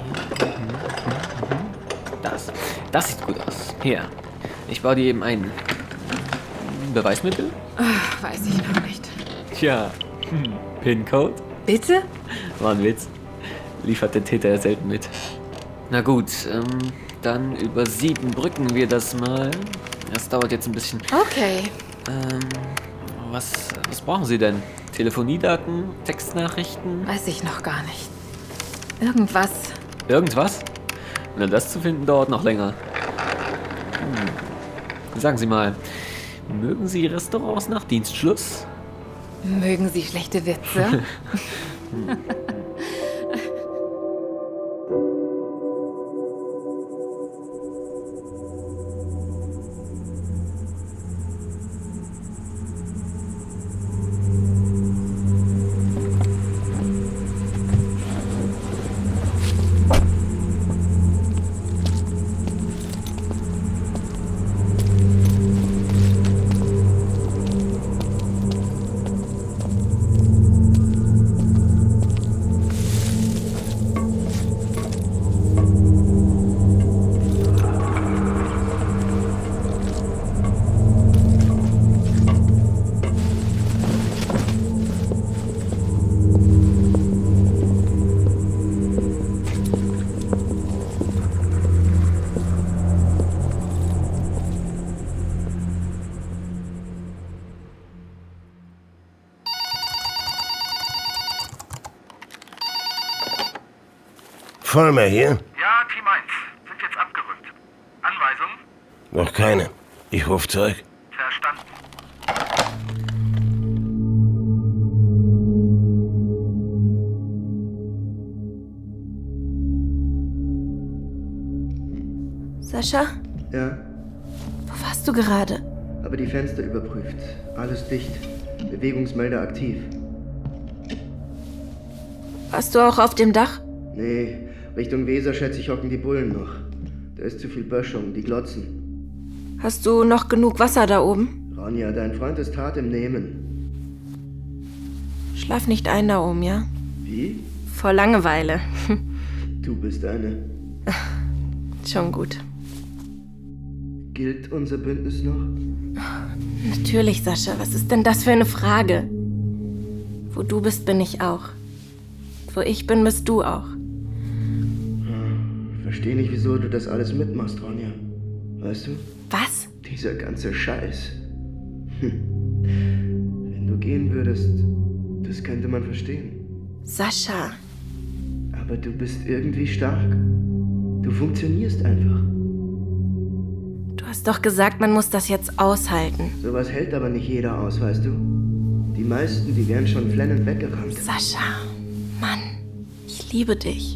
Das. Das sieht gut aus. Hier. Ich baue dir eben ein. Beweismittel? Ach, weiß ich noch nicht. Tja. Hm. PIN-Code? Bitte? War ein Witz. Liefert der Täter ja selten mit. Na gut, ähm, dann über Siebenbrücken wir das mal. Das dauert jetzt ein bisschen. Okay. Ähm, was, was brauchen Sie denn? Telefoniedaten, Textnachrichten? Weiß ich noch gar nicht. Irgendwas. Irgendwas? Na, das zu finden dauert noch länger. Hm. Sagen Sie mal, mögen Sie Restaurants nach Dienstschluss? Mögen Sie schlechte Witze? hm. Vollmer hier? Ja, Team eins. Sind jetzt abgerückt. Anweisungen? Noch keine. Ich ruf zurück. Verstanden. Sascha? Ja? Wo warst du gerade? Habe die Fenster überprüft. Alles dicht. Bewegungsmelder aktiv. Warst du auch auf dem Dach? Nee, Richtung Weser schätze ich hocken die Bullen noch. Da ist zu viel Böschung, die glotzen. Hast du noch genug Wasser da oben? Ronja, dein Freund ist hart im Nehmen. Schlaf nicht ein da oben, ja? Wie? Vor Langeweile. Du bist eine. Schon gut. Gilt unser Bündnis noch? Natürlich, Sascha. Was ist denn das für eine Frage? Wo du bist, bin ich auch. Wo ich bin, bist du auch. Ich verstehe nicht, wieso du das alles mitmachst, Ronja. Weißt du? Was? Dieser ganze Scheiß. Hm. Wenn du gehen würdest, das könnte man verstehen. Sascha. Aber du bist irgendwie stark. Du funktionierst einfach. Du hast doch gesagt, man muss das jetzt aushalten. Sowas hält aber nicht jeder aus, weißt du? Die meisten, die wären schon flennend weggerannt. Sascha, Mann, ich liebe dich.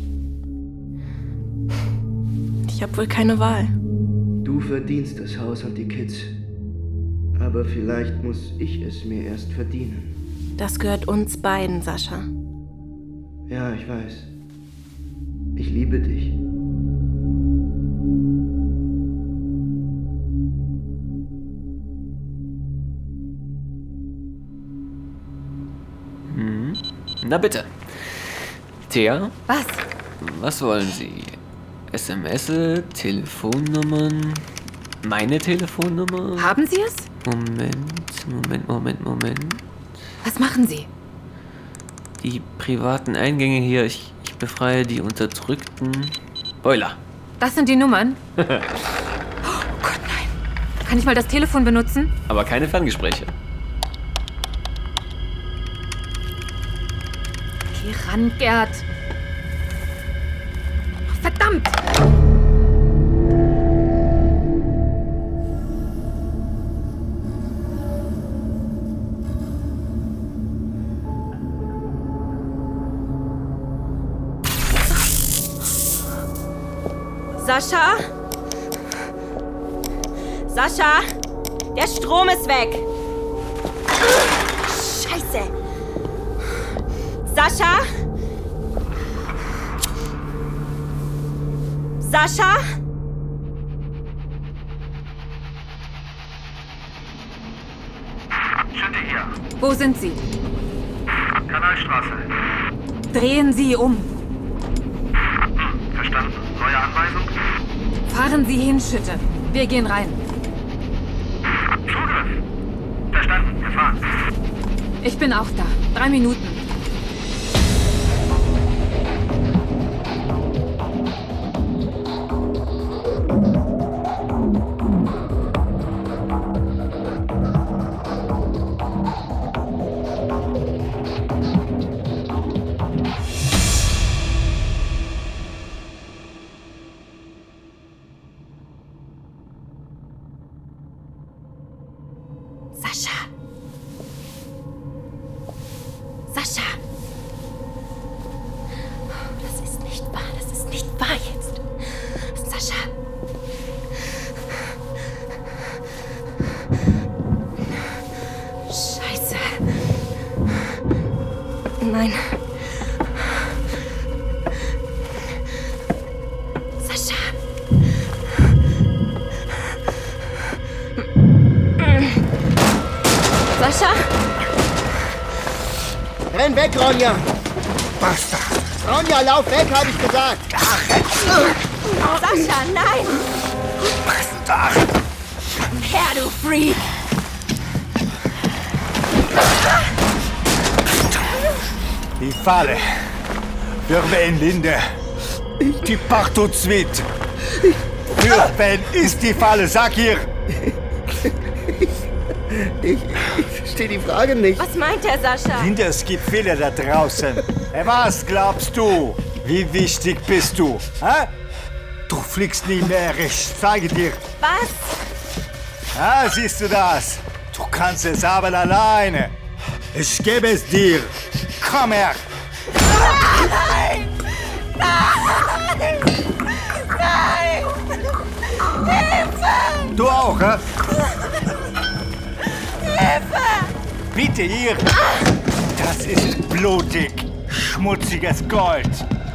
Ich hab wohl keine Wahl. Du verdienst das Haus und die Kids. Aber vielleicht muss ich es mir erst verdienen. Das gehört uns beiden, Sascha. Ja, ich weiß. Ich liebe dich. Hm. Na bitte. Thea? Was? Was wollen Sie? S M S, Telefonnummern? Meine Telefonnummer? Haben Sie es? Moment, Moment, Moment, Moment. Was machen Sie? Die privaten Eingänge hier, ich, ich befreie die Unterdrückten. Boiler. Das sind die Nummern? Oh Gott, nein. Kann ich mal das Telefon benutzen? Aber keine Ferngespräche. Geh ran, Gerd. Verdammt! Sascha? Sascha? Der Strom ist weg. Scheiße. Sascha? Sascha? Schütte hier. Wo sind Sie? Kanalstraße. Drehen Sie um. Hm, verstanden. Neue Anweisung? Fahren Sie hin, Schütte. Wir gehen rein. Zugriff. Verstanden. Wir fahren. Ich bin auch da. Drei Minuten. Fahr jetzt. Sascha. Scheiße. Nein. Sascha. Sascha? Renn weg, Ronja! Basta! Ronja, lauf weg, habe ich gesagt! Sascha, nein! Basta! Her, du Freak! Die Falle. Für wen, Linde? Die Partuzwit. Für wen ist die Falle? Sag ihr! Ich, ich verstehe die Frage nicht. Was meint der Sascha? Linde, es gibt viele da draußen. Was glaubst du? Wie wichtig bist du? Hä? Du fliegst nie mehr, ich zeige dir. Was? Ah, siehst du das? Du kannst es aber alleine. Ich gebe es dir. Komm her. Nein! Nein! Nein! Hilfe! Du auch, hä? Hilfe! Bitte hier. Das ist blutig, schmutziges Gold.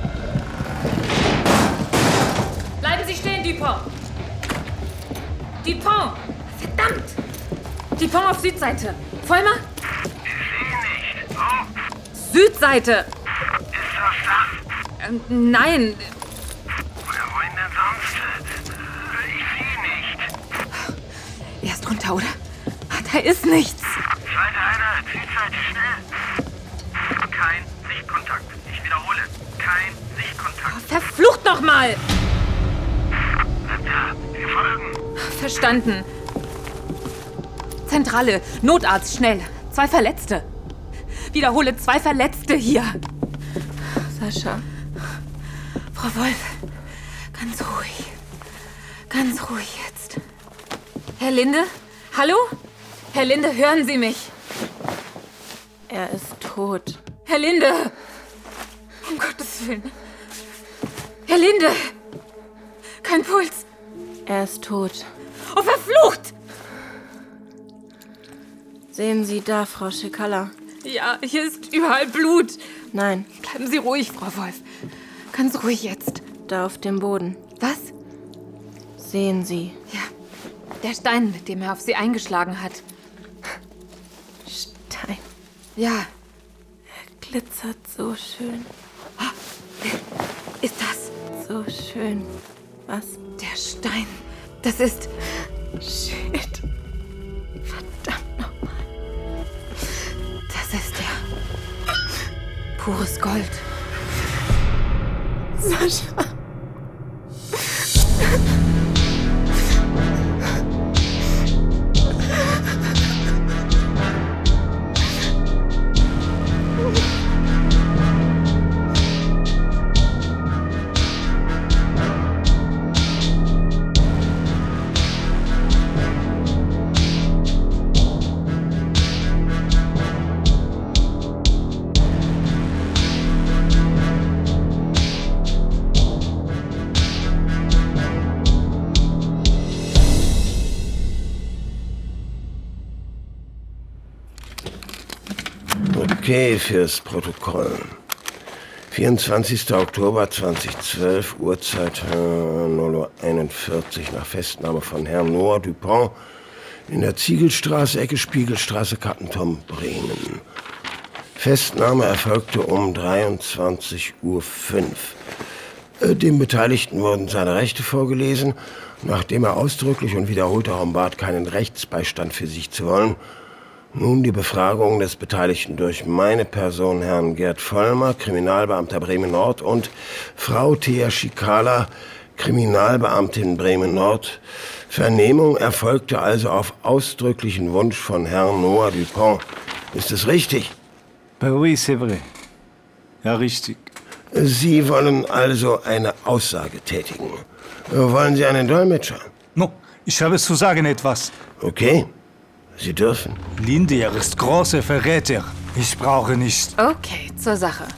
Bleiben Sie stehen, Dupont! Dupont! Verdammt! Dupont auf Südseite. Vollmer? Ich sehe nicht. Oh, Südseite! ist das das? Ähm, nein. Woher wollen denn sonst? Ich sehe nicht. Er ist drunter, oder? Da ist nichts. Zweite Einheit, Südseite, schnell. Kein Sichtkontakt. Ich wiederhole. Kein Sichtkontakt. Verflucht noch mal! Ja, wir folgen. Verstanden. Zentrale, Notarzt, schnell. Zwei Verletzte. Wiederhole, zwei Verletzte hier. Sascha. Frau Wolf, ganz ruhig. Ganz ruhig jetzt. Herr Linde? Hallo? Herr Linde, hören Sie mich? Er ist tot. Herr Linde! Um Gottes Willen. Herr Linde! Kein Puls. Er ist tot. Oh, verflucht! Sehen Sie da, Frau Schikala. Ja, hier ist überall Blut. Nein. Bleiben Sie ruhig, Frau Wolf. Ganz ruhig jetzt. Da auf dem Boden. Was? Sehen Sie. Ja, der Stein, mit dem er auf Sie eingeschlagen hat. Stein. Ja. Er glitzert so schön. Ist das? So schön. Was? Der Stein. Das ist... Shit. Verdammt nochmal. Das ist der... Pures Gold. Sascha. Okay, fürs Protokoll. vierundzwanzigster Oktober zweitausendzwölf, Uhrzeit äh, null Uhr einundvierzig, nach Festnahme von Herrn Noah Dupont in der Ziegelstraße, Ecke Spiegelstraße, Kattentom, Bremen. Festnahme erfolgte um dreiundzwanzig Uhr fünf. Äh, dem Beteiligten wurden seine Rechte vorgelesen, nachdem er ausdrücklich und wiederholt darum bat, keinen Rechtsbeistand für sich zu wollen. Nun die Befragung des Beteiligten durch meine Person, Herrn Gerd Vollmer, Kriminalbeamter Bremen-Nord, und Frau Thea Schikala, Kriminalbeamtin Bremen-Nord. Vernehmung erfolgte also auf ausdrücklichen Wunsch von Herrn Noah Dupont. Ist es richtig? Oui, c'est vrai. Ja, richtig. Sie wollen also eine Aussage tätigen. Wollen Sie einen Dolmetscher? No, ich habe zu sagen etwas. Okay. Sie dürfen. Linde, er ist großer Verräter. Ich brauche nicht. Okay, zur Sache.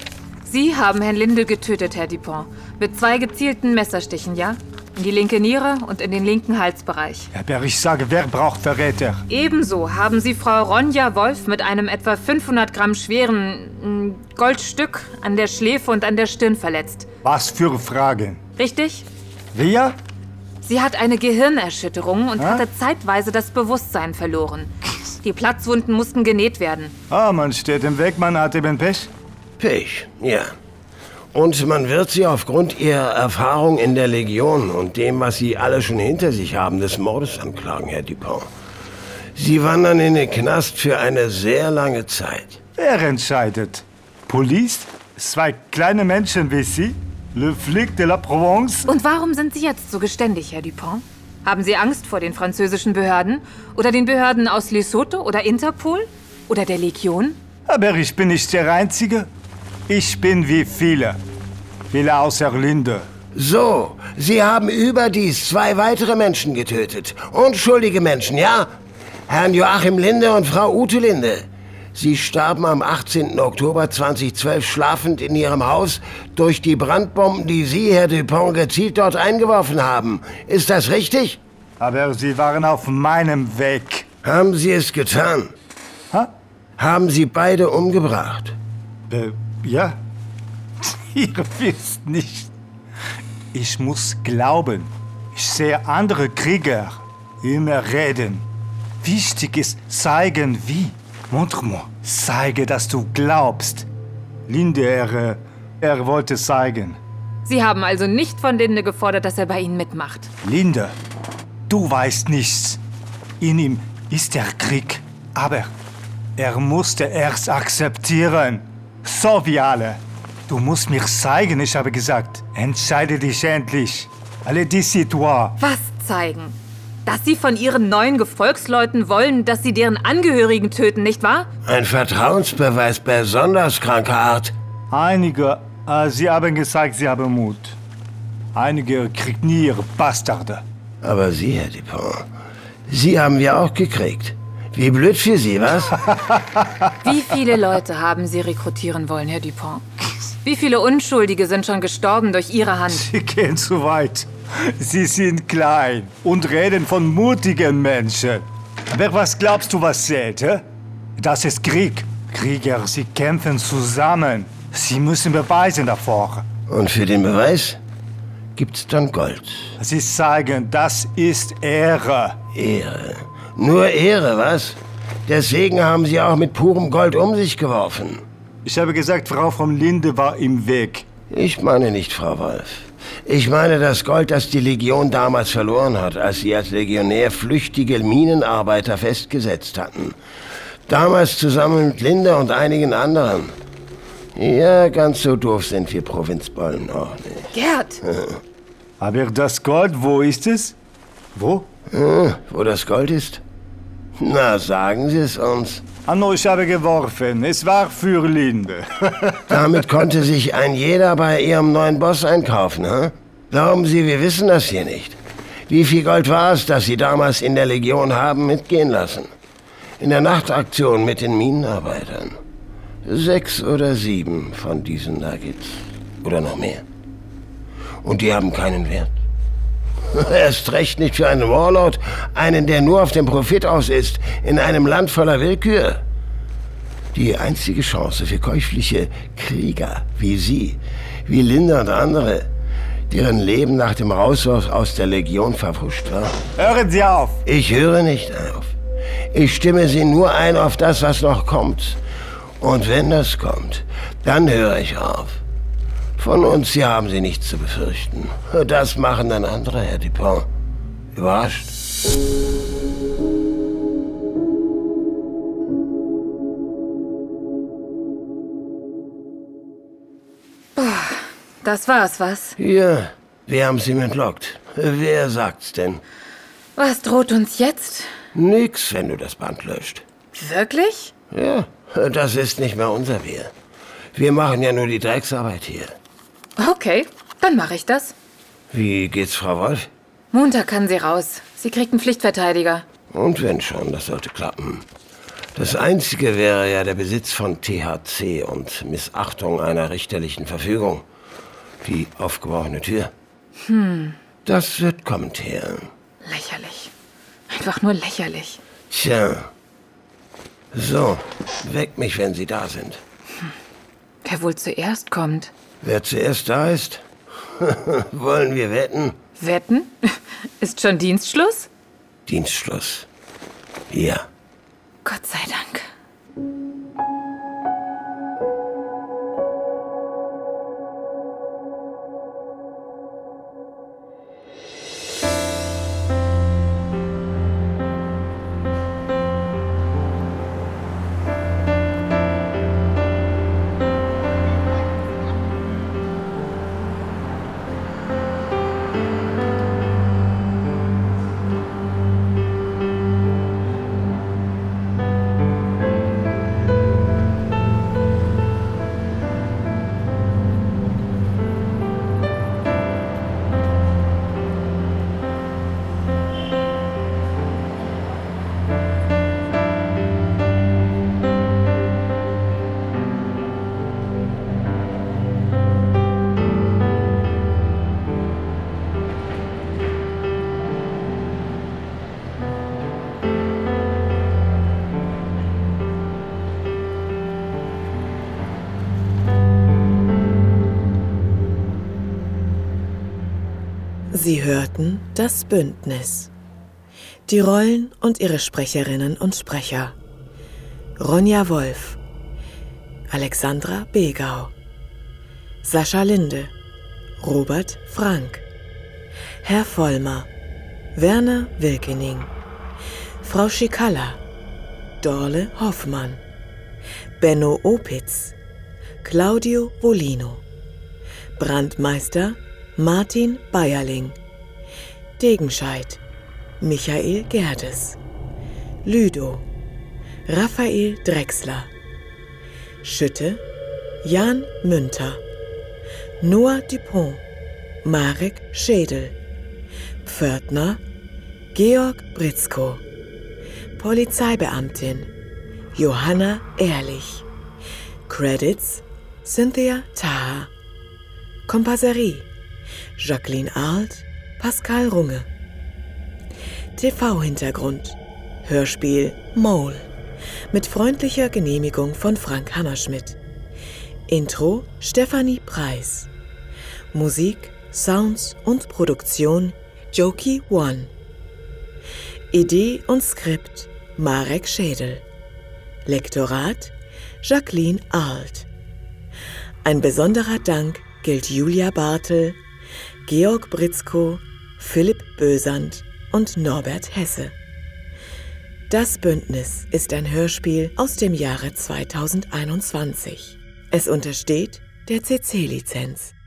Sie haben Herrn Linde getötet, Herr Dupont. Mit zwei gezielten Messerstichen, ja? In die linke Niere und in den linken Halsbereich. Aber ich sage, wer braucht Verräter? Ebenso haben Sie Frau Ronja Wolf mit einem etwa fünfhundert Gramm schweren mh, Goldstück an der Schläfe und an der Stirn verletzt. Was für Fragen? Richtig? Wir? Sie hat eine Gehirnerschütterung und Hä? hatte zeitweise das Bewusstsein verloren. Die Platzwunden mussten genäht werden. Ah, man steht im Weg, man hat eben Pech. Pech, ja. Und man wird sie aufgrund ihrer Erfahrung in der Legion und dem, was sie alle schon hinter sich haben, des Mordes anklagen, Herr Dupont. Sie wandern in den Knast für eine sehr lange Zeit. Wer entscheidet? Police? Zwei kleine Menschen wie Sie? Le flic de la Provence? Und warum sind Sie jetzt so geständig, Herr Dupont? Haben Sie Angst vor den französischen Behörden? Oder den Behörden aus Lesotho oder Interpol? Oder der Legion? Aber ich bin nicht der Einzige. Ich bin wie viele. Viele außer Linde. So, Sie haben überdies zwei weitere Menschen getötet. Unschuldige Menschen, ja? Herrn Joachim Linde und Frau Ute Linde. Sie starben am achtzehnten Oktober zweitausendzwölf schlafend in ihrem Haus durch die Brandbomben, die Sie, Herr Dupont, gezielt dort eingeworfen haben. Ist das richtig? Aber Sie waren auf meinem Weg. Haben Sie es getan? Ha? Haben Sie beide umgebracht? Äh, ja. Ihr wisst nicht. Ich muss glauben. Ich sehe andere Krieger immer reden. Wichtig ist zeigen, wie. Montre-moi. Zeige, dass du glaubst. Linde, er, er wollte zeigen. Sie haben also nicht von Linde gefordert, dass er bei Ihnen mitmacht. Linde, du weißt nichts. In ihm ist der Krieg. Aber er musste erst akzeptieren. So wie alle. Du musst mir zeigen, ich habe gesagt. Entscheide dich endlich. Allez, dis-toi. Was zeigen? Dass Sie von Ihren neuen Gefolgsleuten wollen, dass Sie deren Angehörigen töten, nicht wahr? Ein Vertrauensbeweis besonders kranker Art. Einige, äh, sie haben gesagt, sie haben Mut. Einige kriegen nie ihre Bastarde. Aber Sie, Herr Dupont, Sie haben wir auch gekriegt. Wie blöd für Sie, was? Wie viele Leute haben Sie rekrutieren wollen, Herr Dupont? Wie viele Unschuldige sind schon gestorben durch Ihre Hand? Sie gehen zu weit. Sie sind klein und reden von mutigen Menschen. Aber was glaubst du, was zählt, hä? Das ist Krieg. Krieger, sie kämpfen zusammen. Sie müssen beweisen davor. Und für den Beweis gibt's dann Gold. Sie sagen, das ist Ehre. Ehre. Nur Ehre, was? Deswegen haben Sie auch mit purem Gold um sich geworfen. Ich habe gesagt, Frau von Linde war im Weg. Ich meine nicht Frau Wolf. Ich meine das Gold, das die Legion damals verloren hat, als sie als Legionär flüchtige Minenarbeiter festgesetzt hatten. Damals zusammen mit Linde und einigen anderen. Ja, ganz so doof sind wir Provinzbollen auch nicht. Gerd! Aber das Gold, wo ist es? Wo? Hm, wo das Gold ist? Na, sagen Sie es uns. Anno, ich habe geworfen. Es war für Linde. Damit konnte sich ein jeder bei Ihrem neuen Boss einkaufen, hm? Glauben Sie, wir wissen das hier nicht? Wie viel Gold war es, das Sie damals in der Legion haben mitgehen lassen? In der Nachtaktion mit den Minenarbeitern. Sechs oder sieben von diesen Nuggets. Oder noch mehr. Und die haben keinen Wert. Erst recht nicht für einen Warlord, einen, der nur auf den Profit aus ist, in einem Land voller Willkür. Die einzige Chance für käufliche Krieger wie Sie, wie Linde und andere, deren Leben nach dem Rauswurf aus der Legion verpfuscht war. Hören Sie auf! Ich höre nicht auf. Ich stimme Sie nur ein auf das, was noch kommt. Und wenn das kommt, dann höre ich auf. Von uns hier haben Sie nichts zu befürchten. Das machen dann andere, Herr Dupont. Überrascht? Boah, das war's, was? Ja, wir haben Sie entlockt. Wer sagt's denn? Was droht uns jetzt? Nix, wenn du das Band löscht. Wirklich? Ja, das ist nicht mehr unser Bier. Wir machen ja nur die Drecksarbeit hier. Okay, dann mache ich das. Wie geht's, Frau Wolf? Montag kann sie raus. Sie kriegt einen Pflichtverteidiger. Und wenn schon, das sollte klappen. Das Einzige wäre ja der Besitz von T H C und Missachtung einer richterlichen Verfügung. Die aufgebrochene Tür. Hm. Das wird kommen, Thea. Lächerlich. Einfach nur lächerlich. Tja. So, weckt mich, wenn Sie da sind. Hm. Wer wohl zuerst kommt? Wer zuerst da ist? Wollen wir wetten? Wetten? Ist schon Dienstschluss? Dienstschluss. Ja. Gott sei Dank. Sie hörten Das Bündnis. Die Rollen und ihre Sprecherinnen und Sprecher: Ronja Wolf, Alexandra Begau, Sascha Linde, Robert Frank, Herr Vollmer, Werner Wilkening, Frau Schikalla, Dorle Hoffmann, Benno Opitz, Claudio Volino, Brandmeister Martin Bayerling, Degenscheid Michael Gerdes, Lüdow Raphael Drechsler, Schütte Jan Münter, Noah Dupont Marek Schädel, Pförtner Georg Britzko, Polizeibeamtin Johanna Ehrlich, Credits Cynthia Taha, Kompasserie Jacqueline Arlt, Pascal Runge. T V-Hintergrund Hörspiel Mole mit freundlicher Genehmigung von Frank Hammerschmidt. Intro Stefanie Preis. Musik, Sounds und Produktion Joki One. Idee und Skript Marek Schädel. Lektorat Jacqueline Arlt. Ein besonderer Dank gilt Julia Bartel, Georg Britzko, Philipp Bösand und Norbert Hesse. Das Bündnis ist ein Hörspiel aus dem Jahre zweitausendeinundzwanzig. Es untersteht der C C-Lizenz.